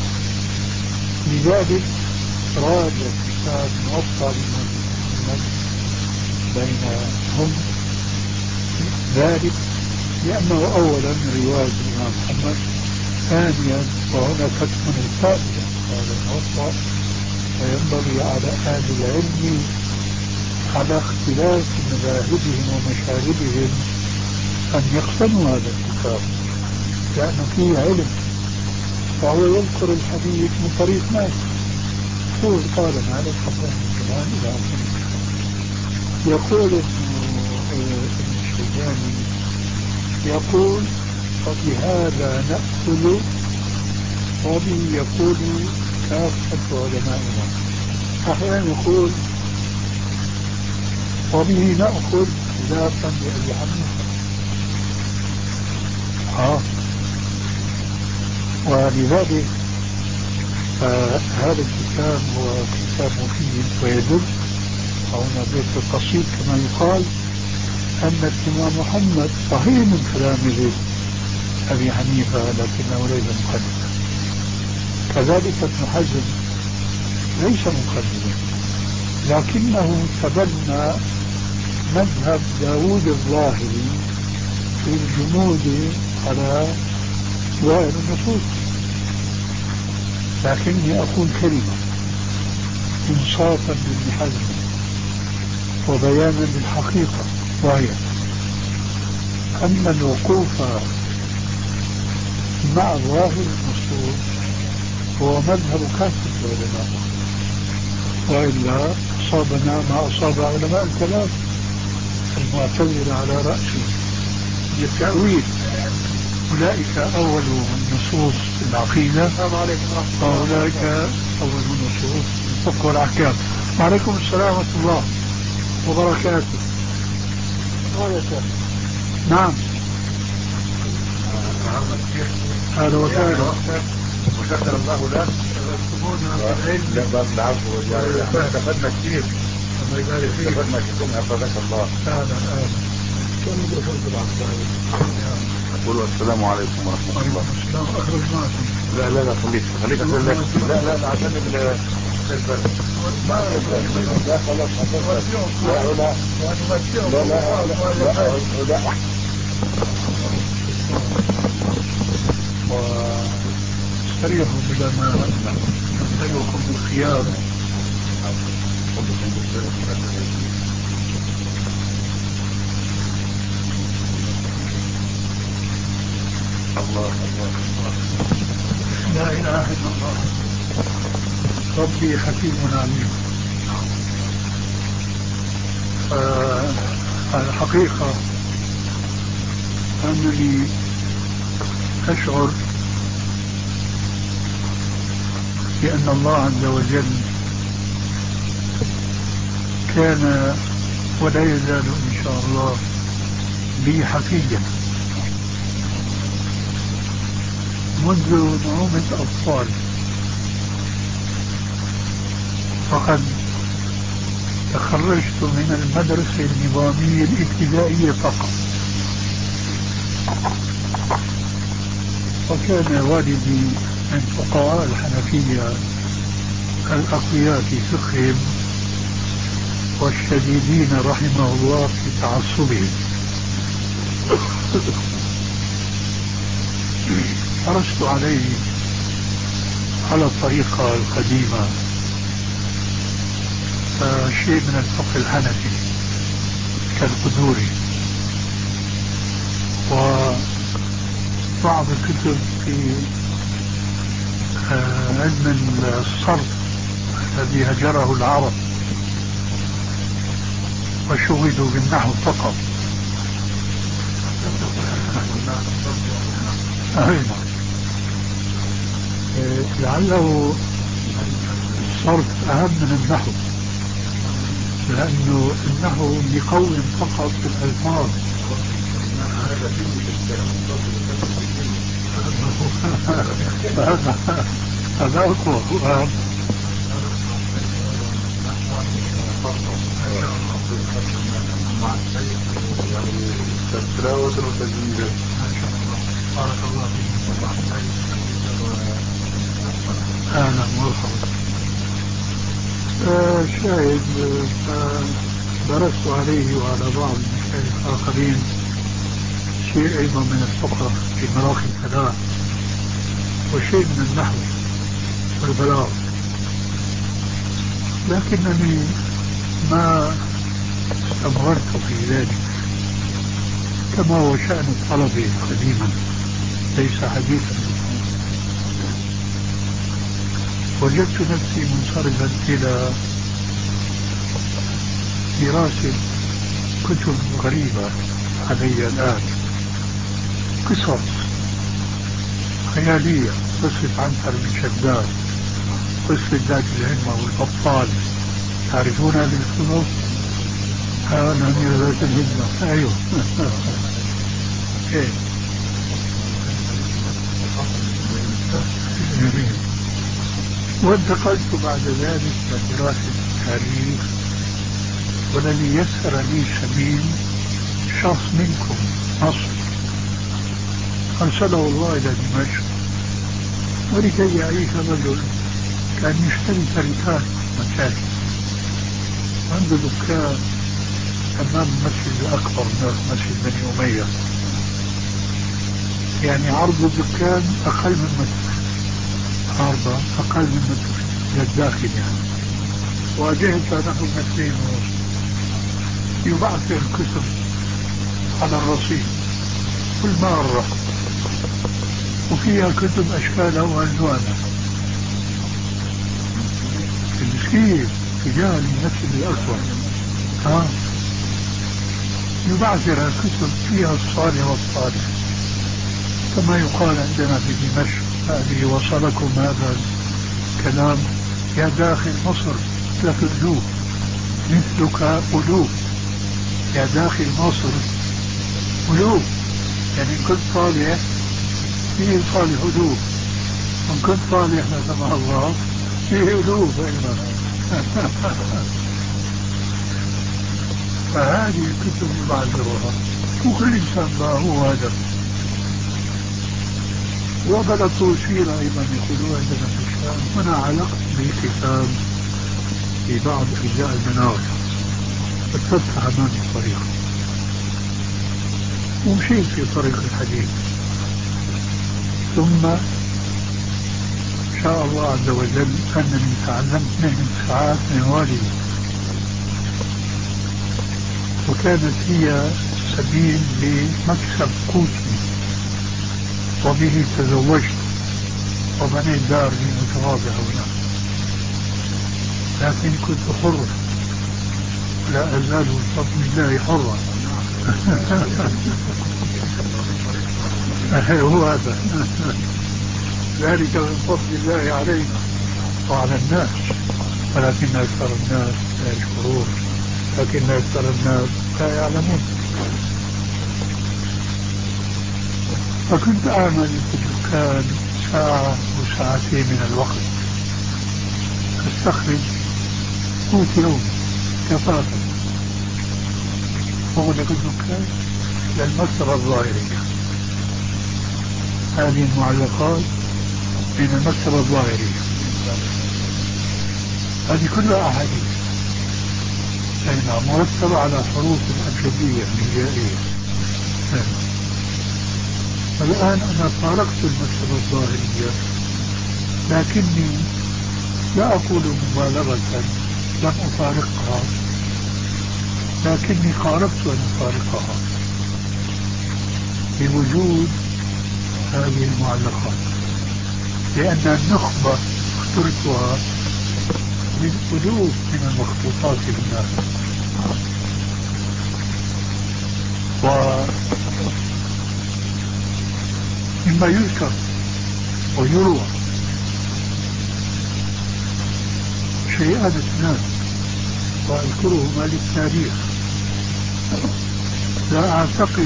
لذلك راجع كتاب موطأ الإمام محمد بينهم ذلك، لأنه أولا رواية الإمام محمد، ثانيا وهنا كتم الفائدة هذا الموطأ فينبغي على أهل العلم على اختلاف مذاهبهم ومشاربهم أن يقسموا هذا الكتاب، لأنه فيه علم. فهو يذكر الحديث من طريق ناس يقول قال مالك حدثني فلان إلى آخره. يقول ابن الشيباني يقول وبهذا نأكل وبه يقول كافة علمائنا. أحيانا يقول وبه نأخذ خلافا لأبي حنيفة. آه. ولذلك فهذا الكتاب هو كتاب مفيد ويدل هنا بيت قصير كما يقال أن الإمام محمد صحيح من كلامه أبي حنيفة لكنه ليس مقلدا. كذلك ابن حزم ليس مقلدا لكنه تبنى مذهب داود الظاهري في الجمود على ظاهر النصوص. لكني أقول كلمة إنصافا لابن حزم وبيانا للحقيقة، وهي أن الوقوف مع ظاهر النصوص هو مذهب كافة العلماء، وإلا أصابنا ما أصاب علماء الكلام المعتزلة على رأسهم بالتأويل. أولئك أول نصوص العقيدة وأولئك أول نصوص الفقه والأحكام. وعليكم السلام ورحمة الله وبركاته. نعم هذا وسهلا وشكر الله لك. لا بس العفو، استفدنا كثير. الله يبارك فيك. استفدنا كثير، حفظك الله. أهلا أهلا. قولوا السلام عليكم ورحمة الله. السلام أخرج معكم. لا لا لا خليك خليك أقول لك. لا لا لا عشان ال لا خلاص لا لا لا لا لا لا واستريحوا بلا ما نبتلوكم بالخيار. الله الله لا إله إلا الله. ربي حكيم عليم. الحقيقة أنني أشعر بأن الله عز وجل كان ولا يزال إن شاء الله بي حفيا منذ نعومة أطفال. فقد تخرجت من المدرسة النظامية الابتدائية فقط، وكان والدي من فقهاء الحنفية الأقوياء في فقههم والشديدين رحمه الله في تعصبهم. حرصت عليه على الطريقة القديمة، شيء من الفقه الحنفي كالقدوري وبعض الكتب في علم الصرف الذي هجره العرب وشغلوا بالنحو فقط. لعله الصرف أهم من النحو، لأنه النحو يقوم فقط في الألفاظ. هذا أقوى. تلاوة وتجويدا. بارك الله فيكم. أهلا مرحبا. شاهد درست عليه وعلى بعض المشايخ الآخرين شيء أيضا من الفقه في مراحل ثلاث وشيء من النحو والبلاغة. لكنني ما استمررت في ذلك كما هو شأن الطلبة قديما ليس حديثا. وجدت نفسي منصرفا إلى دراسة كتب غريبة علي الآن، قصص خيالية، قصة عنتر بن شداد، قصة ذات الهمة والبطال، تعرفون هذه القصص؟ أنا من ذات الهمة. أيوه. إيه. وانتقلت بعد ذلك لدراسة التاريخ، والذي يسر لي سبيل شخص منكم مصري أرسله الله إلى دمشق، ولكي يعيش رجل كان يشتري تركات مكاتب، عنده دكان أمام المسجد الأكبر من مسجد بني أمية، يعني عرض الدكان أقل من متر، عرضه أقل من متر للداخل يعني، واجهته نحو مترين ونصف. يبعث الكتب على الرصيف كل مرة، وفيها كتب أشكالها وألوانها. المسكين تجاه المسجد الأكبر ها يبعث لها كتب فيها الصالح والصالح، كما يقال عندنا في دمشق. هذه وصلكم هذا الكلام يا داخل مصر لك ألوف مثلك ألوف، يا داخل مصر ألوف، يعني إن كنت صالح فيه صالح ألوف، وإن كنت صالح لا سمح الله فيه ألوف أيضا. فهذه الكتب يبعثرها، وكل إنسان له هدف. وبلغت سيرة أيضا يقولون عندنا في الشام. هنا علقت بكتاب في بعض أجزاء المنار، فتفتح أمامي الطريق ومشيت في طريق الحديث، ثم شاء الله عز وجل أنني تعلمت مهنة ساعات من والدي، وكانت هي سبيل لمكسب قوتي، وبه تزوجت وبنيت دار لمتواضع هنا، لكن كنت حرا لا أزال بفضل الله حرا. هو هذا ذلك من فضل الله علينا وعلى الناس، ولكن أكثر الناس لا يشكرون، لكن أكثر الناس لا يعلمون. فكنت أعمل في الدكان ساعة وساعتين من الوقت، أستخرج قوت يومي كفافا، أغلق الدكان للمكتبة الظاهرية. هذه المعلقات من المكتبة الظاهرية، هذه كلها أحاديث مرتبة على حروف الأبجدية الهجائية. الآن أنا فارقت المكتبة الظاهرية، لكني لا أقول مبالغة لم أفارقها، لكني قاربت أن أفارقها بوجود هذه المعلقات، لأن النخبة اخترتها من ألوف من المخطوطات للناس. ومما يذكر ويروى شيئان اثنان وأذكرهما للتاريخ. لا أعتقد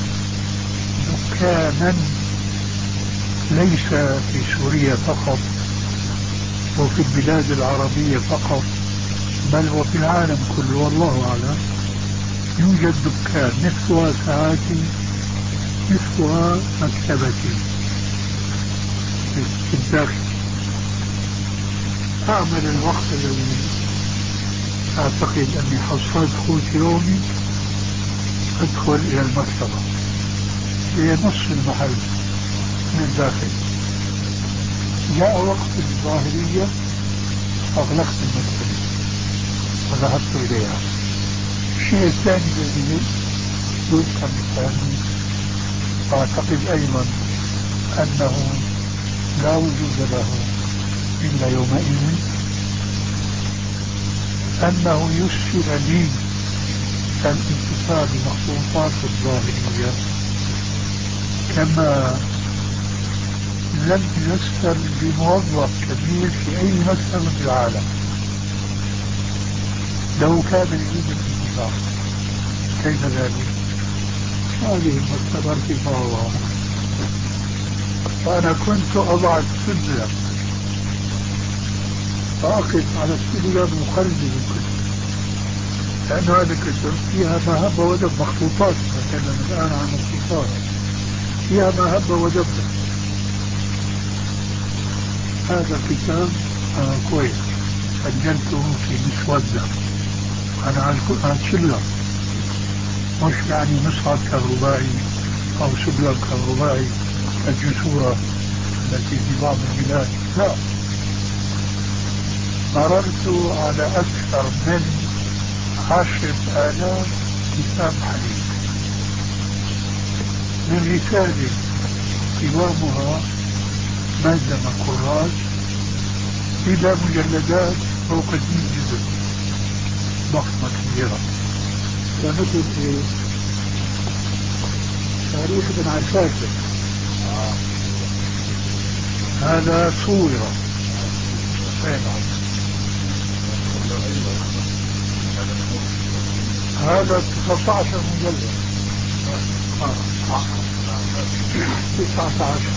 دكانا ليس في سوريا فقط وفي البلاد العربية فقط، بل وفي العالم كله والله أعلم، يوجد دكان مثلها ساعاتي مثلها مكتبتي في الداخل. أعمل الوقت الذي أعتقد أني حصلت قوت يومي أدخل إلى المكتبة، هي نصف المحل من الداخل. جاء وقت الظاهرية أغلقت المكتبة وذهبت إليها. الشيء الثاني الذي يذكر الثاني أعتقد أيضا أنه لا وجود له إلا يومئذ، أنه يسر لي الانتصار بمخطوطات الظاهرية كما لم يسر بموظف كبير في أي مسألة في العالم لو كان يريد الانتصار. كيف ذلك؟ هذه المسألة ارتفاعها. فأنا كنت أضع السلم فأقف على السلم مقلب الكتب، لأن هذه الكتب فيها ما هب ودب، مخطوطات، نتكلم الآن عن مخطوطات فيها ما هب ودب. هذا الكتاب آه كويس، سجلته في مسودة أنا على السلم، مش يعني مصعد كهربائي أو سلم كهربائي كالجسورة التي في بعض البلاد، لا. مررت على أكثر من عشرة آلاف كتاب حديث، من رسالة قوامها مادة مقرات إلى مجلدات فوق المئة جزء ضخمة كبيرة، كمثل إيه؟ تاريخ ابن عساكر هذا صورة هذا تسعة عشر مجلد، تسعة عشر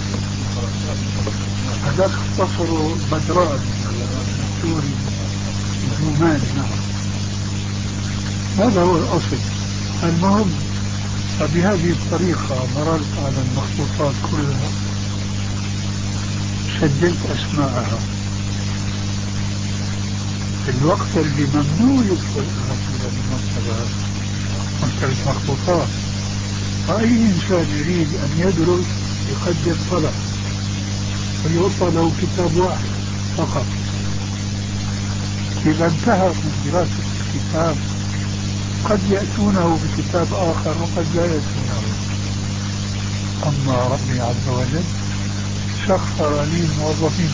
هذاك اختصروا بدران السوري الروماني. نعم هذا هو الأصل. المهم فبهذه الطريقة مررت على المخطوطات كلها، سجلت أسماءها في الوقت اللي ممنوع يدخل إلى المكتبة، مكتبة مخطوطات. فأي إنسان يريد أن يدرس يقدم طلب ويعطى له كتاب واحد فقط. إذا انتهى من دراسة الكتاب قد يأتونه بكتاب آخر وقد لا يأتونه. أما ربي عز وجل سخر لي الموظفين،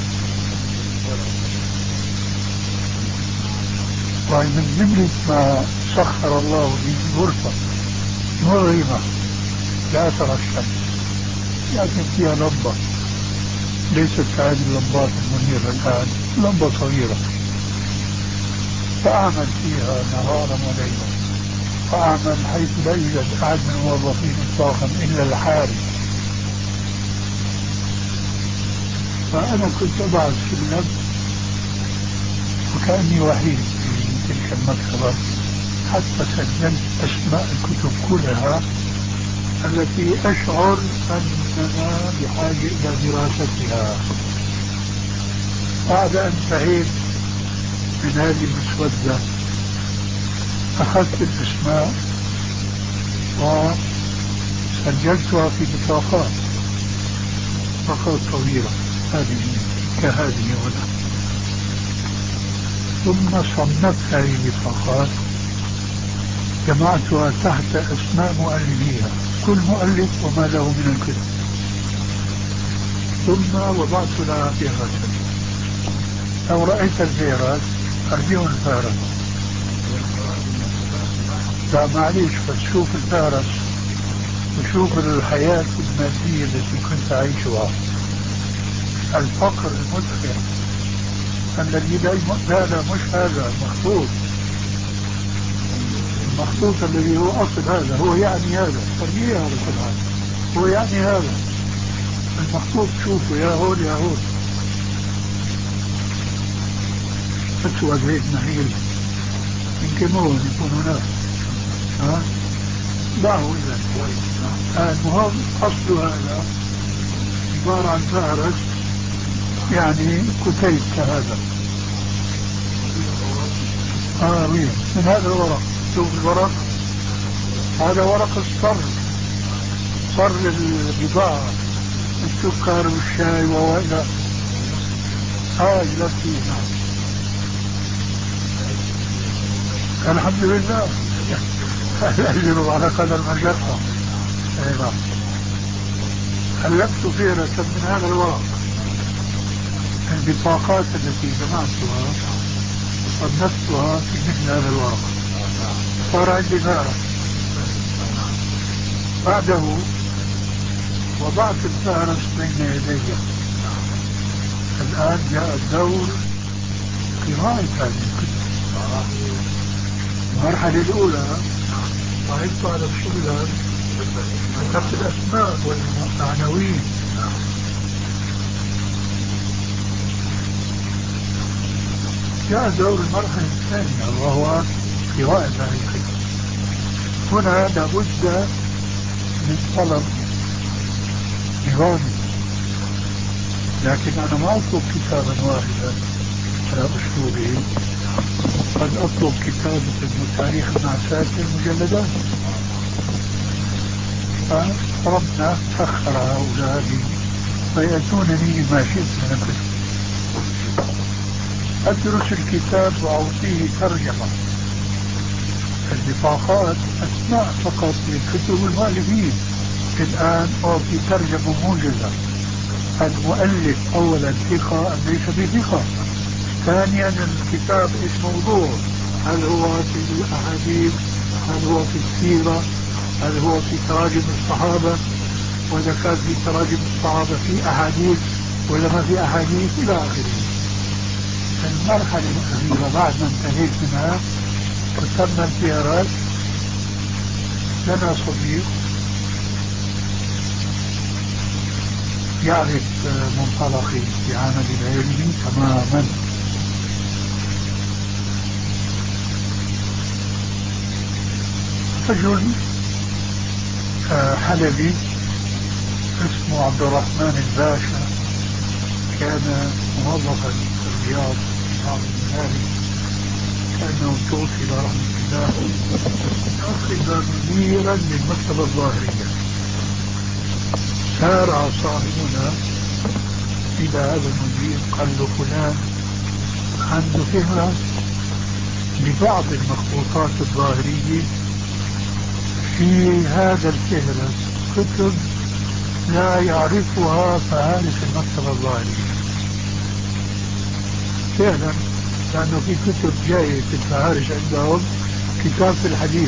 ومن جملة ما سخر الله لي غرفة مظلمة لا ترى الشمس، لكن فيها لمبة ليست كهذه اللمبات المنيرة الآن، لمبة صغيرة، فأعمل فيها نهارا وليلا، فأعمل حيث لا يوجد أحد من الموظفين إطلاقا إلا الحارس. فأنا كنت أضع السلم وكأني وحيد في تلك المكتبة، حتى سجلت أسماء الكتب كلها التي أشعر أننا بحاجة إلى دراستها. بعد أن انتهيت من هذه المسودة أخذت الأسماء وسجلتها في بطاقات، بطاقات طويلة هذه كهذه هنا، ثم صنفت هذه البطاقات، جمعتها تحت أسماء مؤلفيها، كل مؤلف وما له من الكتب، ثم وضعت لها فهرسا. لو رأيت الفهرس أرجو الفهرس، لا معليش، فتشوف الفهرس وشوف الحياة المادية التي كنت أعيشها، الفقر المدخل الذي لا لا لا مش هذا المخطوط، المخطوط الذي هو أصل هذا، هو يعني هذا تربيه هذا كل هذا هو يعني هذا المخطوط، شوفوا يا هول يا هول أسود هيك نحيل، يمكن هو يكون هناك، ها دعه إذا. المهم أصل هذا عبارة عن فهرس، يعني كتيب كهذا. آه وين من هذا الورق، شوف الورق، هذا ورق الصر، صر البضاعة، السكر والشاي وإلى هاي لكي. نعم الحمد لله. الأجر على قدر المشقة. أي نعم. ألفت فهرسا من هذا الورق البطاقات التي جمعتها وصنفتها في مثل هذا الورق، صار عندي فهرس. بعده وضعت الفهرس بين يدي. الآن جاء الدور قراءة هذه الكتب. المرحلة الأولى صعدت على الشغل، كتبت الأسماء والعناوين. جاء دور المرحلة الثانية وهو قراءة هذه الكتب. هنا لابد من طلب نظامي، لكن أنا ما أطلب كتابا واحدا على أسلوبه، قد أطلب كتابة التاريخ المعساة المجلدات. فربنا سخر هؤلاء فيأتونني ما شئت من الكتب. أدرس الكتاب وأعطيه ترجمة. البطاقات أسماء فقط للكتب المؤلفين. الآن أعطي ترجمة موجزة. المؤلف أولا ثقة أم ليس بثقة؟ ثانيا الكتاب ايش موضوع؟ هل هو في الأحاديث؟ هل هو في السيرة؟ هل هو في تراجم الصحابة؟ وإذا كان في تراجم الصحابة في أحاديث ولا ما في أحاديث إلى آخره. المرحلة الأخيرة بعد ما انتهيت منها كتبنا الزيارات. لنا صديق يعرف منطلقي في عمل العلم تماما. رجل حلبي اسمه عبد الرحمن الباشا، كان موظفا في الرياض في بعض المنازل، كأنه توفي رحمة الله. أخذ مديرا للمكتبة الظاهرية. سارع صاحبنا إلى هذا المدير قال له فلان عنده فهرس لبعض المخطوطات الظاهرية، في هذا الفهرس كتب لا يعرفها فهارس المكتبة الظاهرية. فعلا لأنه في كتب جاية في الفهارس عندهم كتاب في الحديث،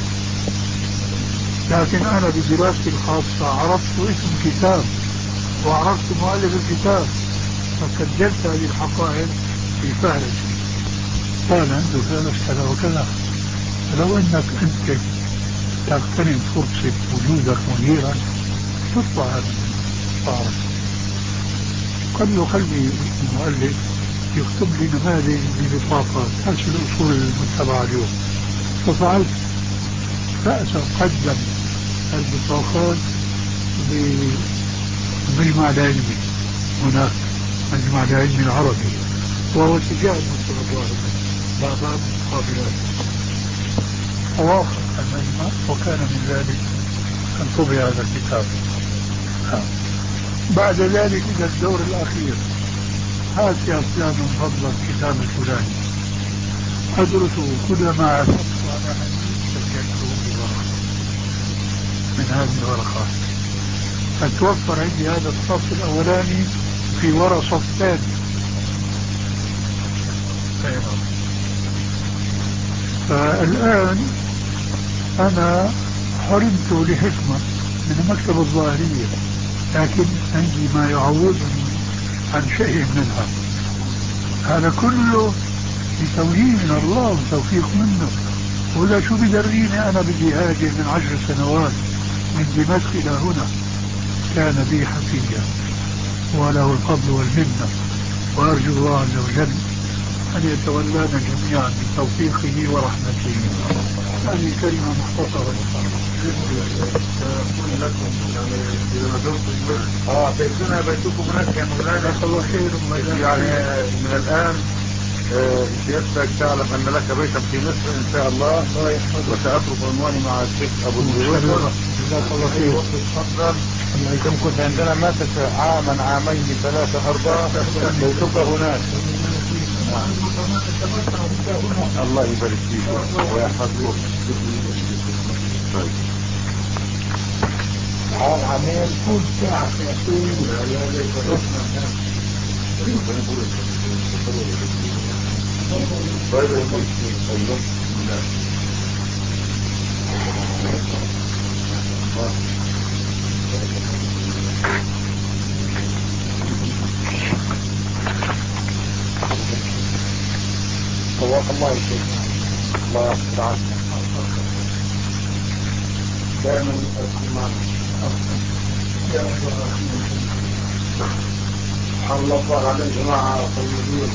لكن أنا بدراستي الخاصة عرفت اسم كتاب وعرفت مؤلف الكتاب فسجلت هذه الحقائق في فهرس. قال عنده فهرس كذا وكذا. فلو أنك أنت تغتنم فرصة وجودك مديرا تطلع هذا الفهرس. قال له خلي المؤلف يكتب لي نماذج لبطاقات هذه الأصول المتبعة اليوم. ففعلت. رأسا قدم البطاقات بمجمع العلمي هناك، مجمع العلمي العربي، وهو اتجاه المكتبة الظاهرية لا باب مقابلات. فوافق المجمع وكان من ذلك أن طبع هذا الكتاب. بعد ذلك إلى الدور الأخير، هات يا فلان من فضل الكتاب الفلاني أدرسه. كلما عثرت على حديث سجلته بورقة من هذه الورقات. فتوفر عندي هذا الصف الأولاني في ورقة الثاني. فالآن أنا حرمت لحكمة من المكتبة الظاهرية، لكن عندي ما يعوضني عن شيء منها. هذا كله بتوجيه من الله وتوفيق منه. ولا شو بدريني أنا بدي هاجر من عشر سنوات من دمشق إلى هنا. كان بي حفيا وله الفضل والمنة، وأرجو الله عز وجل أن يتولانا جميعا بتوفيقه ورحمته. هذه كلمة مختصرة. أقول لكم إذا ما دمتم آه بيتنا بيتكم هناك يا مولانا. الله خير. يعني من الآن سيادتك تعلم أن لك بيتا في مصر إن شاء الله، وسأترك عنواني مع الشيخ أبو الزيوسر. جزاك الله خير. تفضل. يمكن عندنا ما تشاء عاما عامين ثلاثة أربعة بيتك هناك. الله يبارك فيكم ويحفظكم. عمال كل ساعة ساعتين طواق الله يا شيخ. الله يحفظ عنك. دائما أكون معك. سبحان الله صار على الجماعة طيبين.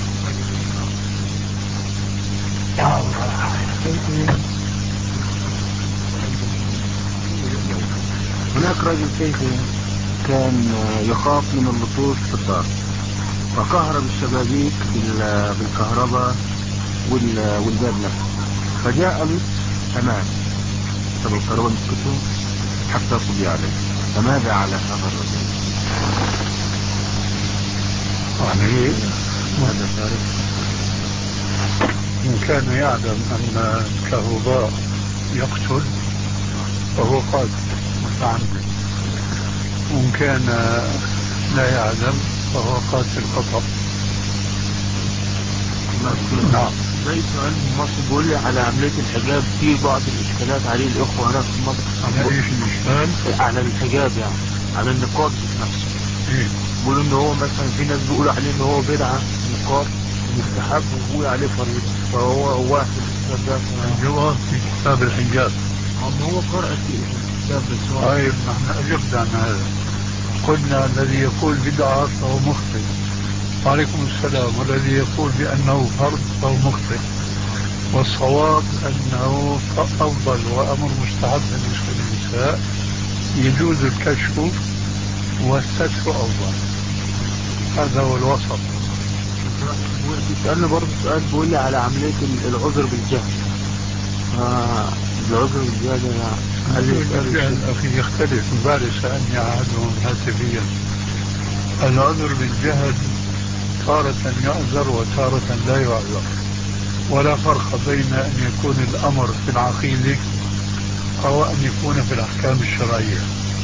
هناك رجل شيخ كان يخاف من اللصوص في الدار، فكهرب الشبابيك بالكهرباء والباب نفسه، فجاء الأمان سبب الكهرباء مسكته حتى قضي عليه. فماذا على هذا الرجل؟ يعني هذا تارك. إن كان يعلم أن الكهرباء يقتل فهو قاتل متعمد، وإن كان لا يعلم فهو قاتل خطأ. نعم. زي سؤال مصر بيقول لي على عملية الحجاب، في بعض الإشكالات عليه الإخوة هنا في مصر. على إيش الإشكال؟ على الحجاب يعني، على النقاب نفسه. إيه؟ بيقولوا إن هو مثلا في ناس بيقولوا عليه إن هو بدعة نقاب مستحب وبيقول عليه فريضة، فهو واحد الكتاب ده. الجواب في كتاب الحجاب. أما هو قرأ في الكتاب بس هو. طيب نحن أجبنا عن هذا، قلنا الذي يقول بدعة فهو مخطئ. وعليكم السلام. والذي يقول بأنه فرض فهو مخطئ، والصواب أنه أفضل وأمر مستحب بالنسبة للنساء، يجوز الكشف والستر أفضل. هذا هو الوسط. سألنا برضه سؤال بيقول لي على عملية العذر بالجهل. آه العذر بالجهل الجهل أخي يختلف. بعد سألني أحدهم هاتفيا، العذر بالجهل تارة يعذر وتارة لا يعذر، ولا فرق بين أن يكون الأمر في العقيدة أو أن يكون في الأحكام الشرعية.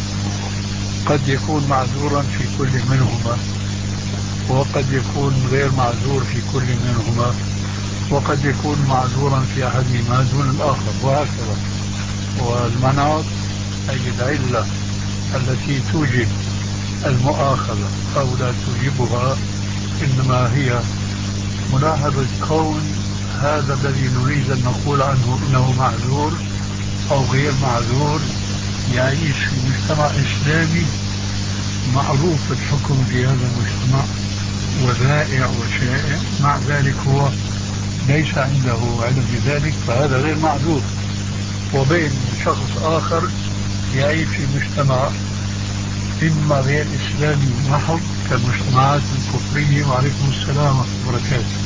قد يكون معذورا في كل منهما، وقد يكون غير معذور في كل منهما، وقد يكون معذورا في أحدهما دون الآخر، وهكذا. والمناط أي العلة التي توجب المؤاخذة أو لا توجبها إنما هي ملاحظة كون هذا الذي نريد أن نقول عنه إنه معذور أو غير معذور يعيش في مجتمع إسلامي معروف الحكم في هذا المجتمع وذائع وشائع، مع ذلك هو ليس عنده علم بذلك، فهذا غير معذور. وبين شخص آخر يعيش في مجتمع إما غير إسلامي محض كالمجتمعات الكفرية. وعليكم السلام ورحمة الله وبركاته.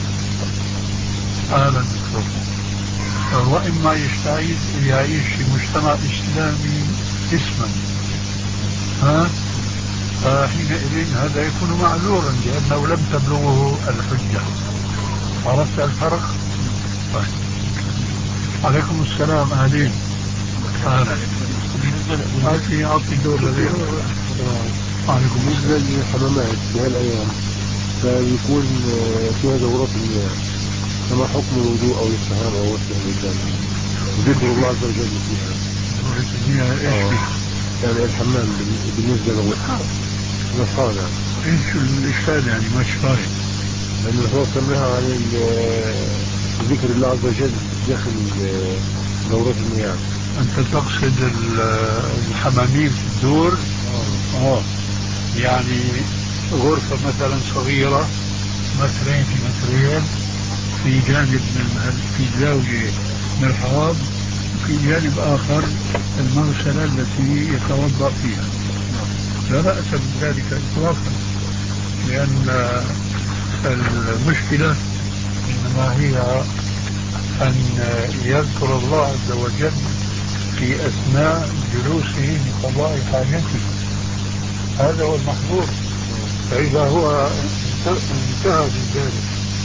أهلا بكم. وإما يستعيد يعيش في مجتمع إسلامي اسما، ها فحينئذ هذا يكون معذورا لأنه لم تبلغه الحجة. عرفت الفرق؟ طيب. عليكم السلام. أهلين. أهلا. أعطي أعطي دور لديه. عليكم بالنسبة للحمامات في هالأيام فيكون فيها دورات المياه، فما حكم الوضوء أو الاستحمام أو غسل الرجال ذكر الله عز وجل فيها؟ دورة المياه إيش بك؟ يعني الحمام بالنسبة للغسل نصانع. إيش الإشكال يعني مش فاهم؟ لأن الرسول سماها عن ذكر الله عز وجل داخل دورات المياه. أنت تقصد الحمامين في الدور؟ آه. يعني غرفة مثلا صغيرة مترين في مترين، في جانب من في زاوية مرحاض، في جانب آخر المغسلة التي يتوضأ فيها. لا بأس بذلك إطلاقا، لأن المشكلة إنما هي أن يذكر الله عز وجل في أثناء جلوسه لقضاء حاجته، هذا هو المحظور. فإذا هو انتهى من ذلك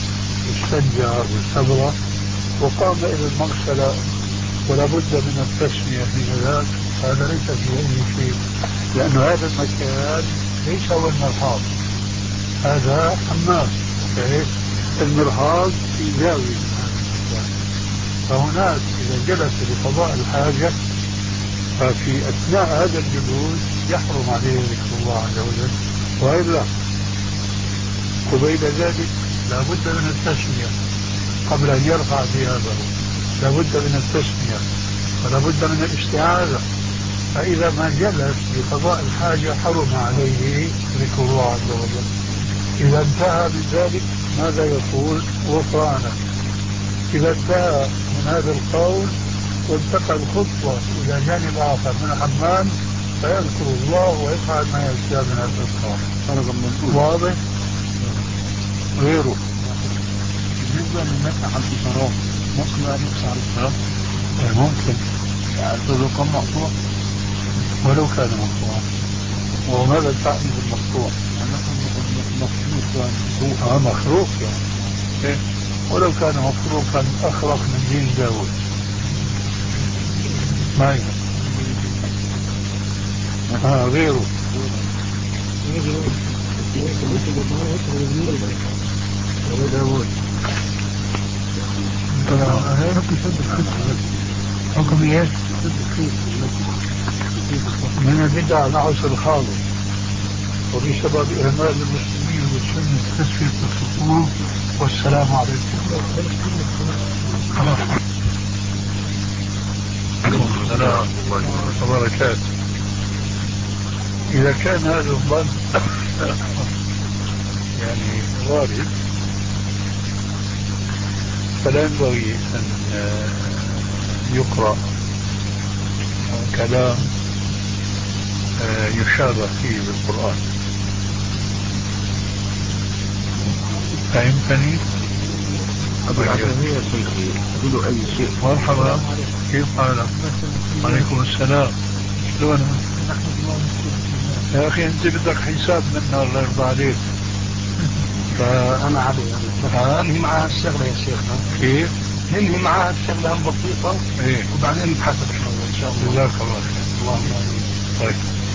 السجة والسبرة وقام إلى المغسلة ولا بد من التسمية في ذلك، هذا ليس فيه أي شيء، لأن هذا المكان ليس هو المرحاض، هذا حمام. المرحاض في زاوية من هذا المكان، فهناك إذا جلس لقضاء الحاجة ففي أثناء هذا الجلوس يحرم عليه ذكر الله عز وجل، وإلا قبيل ذلك لا بد من التسمية قبل أن يرفع ثيابه، لا بد من التسمية ولا بد من الاستعاذة. فإذا ما جلس لقضاء الحاجة حرم عليه ذكر الله عز وجل. إذا انتهى من ذلك ماذا يقول؟ غفرانك. إذا انتهى من هذا القول وانتقل خطوة إلى جانب آخر من الحمام فيذكر الله ويفعل ما يشاء من الأذكار. واضح؟ غيره بالنسبة للناس على الإشارات ممكن لا نقص على الإشارات؟ ممكن الرقم مقطوع ولو كان مقطوعا. وماذا تعني بالمقطوع؟ يعني مخلوق آه مخلوق يعني إيه؟ ولو كان مخلوقا أخرق من دين داود ما يهم. آه غيره حكم ايش؟ من البدع نعس الخالص وبسبب إهمال المسلمين والسنة تسفية الصفوف. والسلام عليكم ورحمة الله وبركاته. إذا كان هذا الظن يعني وارد فلا ينبغي أن يقرأ كلام يشابه فيه بالقرآن. فهمتني؟ أبو العالمية يا شيخي قولوا أي شيء. مرحبا، كيف حالك؟ عليكم السلام. شلونك؟ يا أخي أنت بدك حساب منا الله يرضى عليك. أنا علي أنهي معها الشغلة يا شيخ. كيف؟ ننهي معها الشغلة بسيطة إيه؟ وبعدين نتحسب شوية إن شاء الله. جزاك الله خير. اللهم آمين. طيب.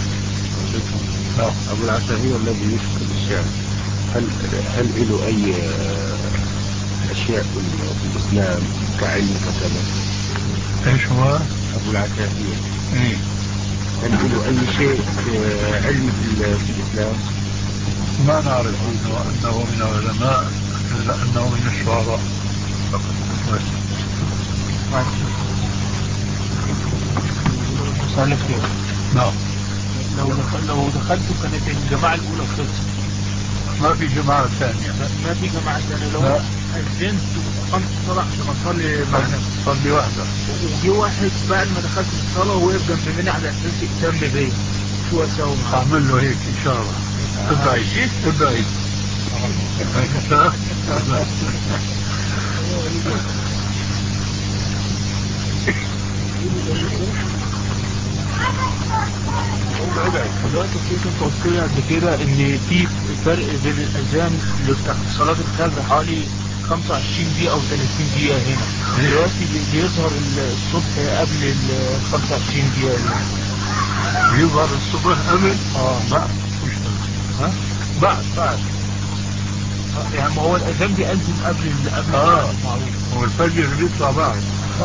أبو العشاهير الذي يشكل الشعر هل هل له أي أشياء في الإسلام كعلم كذا؟ إيش هو؟ أبو العشاهير إيه؟ هل له أي شيء علم في الإسلام؟ ما نعرف أنه, أنه من العلماء إلا أنه من الشعراء فقط. صالح خير. نعم. لو دخل لو دخلتوا كانت الجماعة الأولى خلصت. ما في جماعة ثانية. ما في جماعة ثانية. لو أذنت وقمت الصلاة عشان أصلي معنا. صلي واحدة. وجي واحد بعد ما دخلت الصلاة ووقف جنب مني على أساس يهتم بيا. شو أسوي معاه؟ أعمل له هيك إشارة. ابعد ابعد. دلوقتي كنت قلت لي قبل كده ان في فرق بين الاذان لصلاه الفجر حوالي خمسة وعشرين دقيقه او ثلاثين دقيقه هنا. دلوقتي بيظهر الصبح قبل ال خمسة وعشرين دقيقه هنا. يظهر الصبح قبل؟ اه بعد. ها؟ بعد بعد. يعني ما هو الاذان بيأذن قبل قبل اه معروف. هو الفجر بيطلع بعد.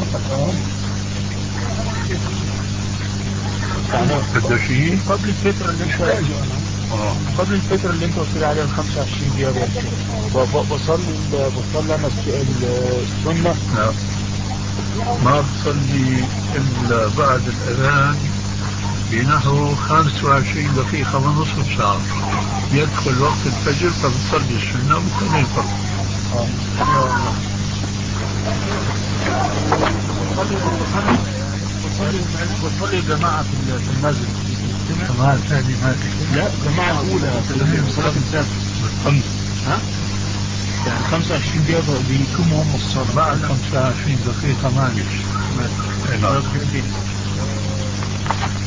يعني قداشين قبل الفترة اللي انت اه قبل الفترة اللي انت قلت لي عليها ال خمسة وعشرين دقيقة بصلي بصلي انا السنة. لا ما بصلي الا بعد الاذان بنحو خمسة وعشرين دقيقة ونصف ساعة يدخل وقت الفجر فبتصلي السنة وبتصلي الفرض. بصلي الجماعة في المسجد. جماعة ثانية ما في. لا جماعة أولى في صلاة الفجر. بالخمس. ها؟ يعني خمسة وعشرين دقيقة بيكونوا هم الصلاة. بعد خمسة وعشرين دقيقة معلش. ما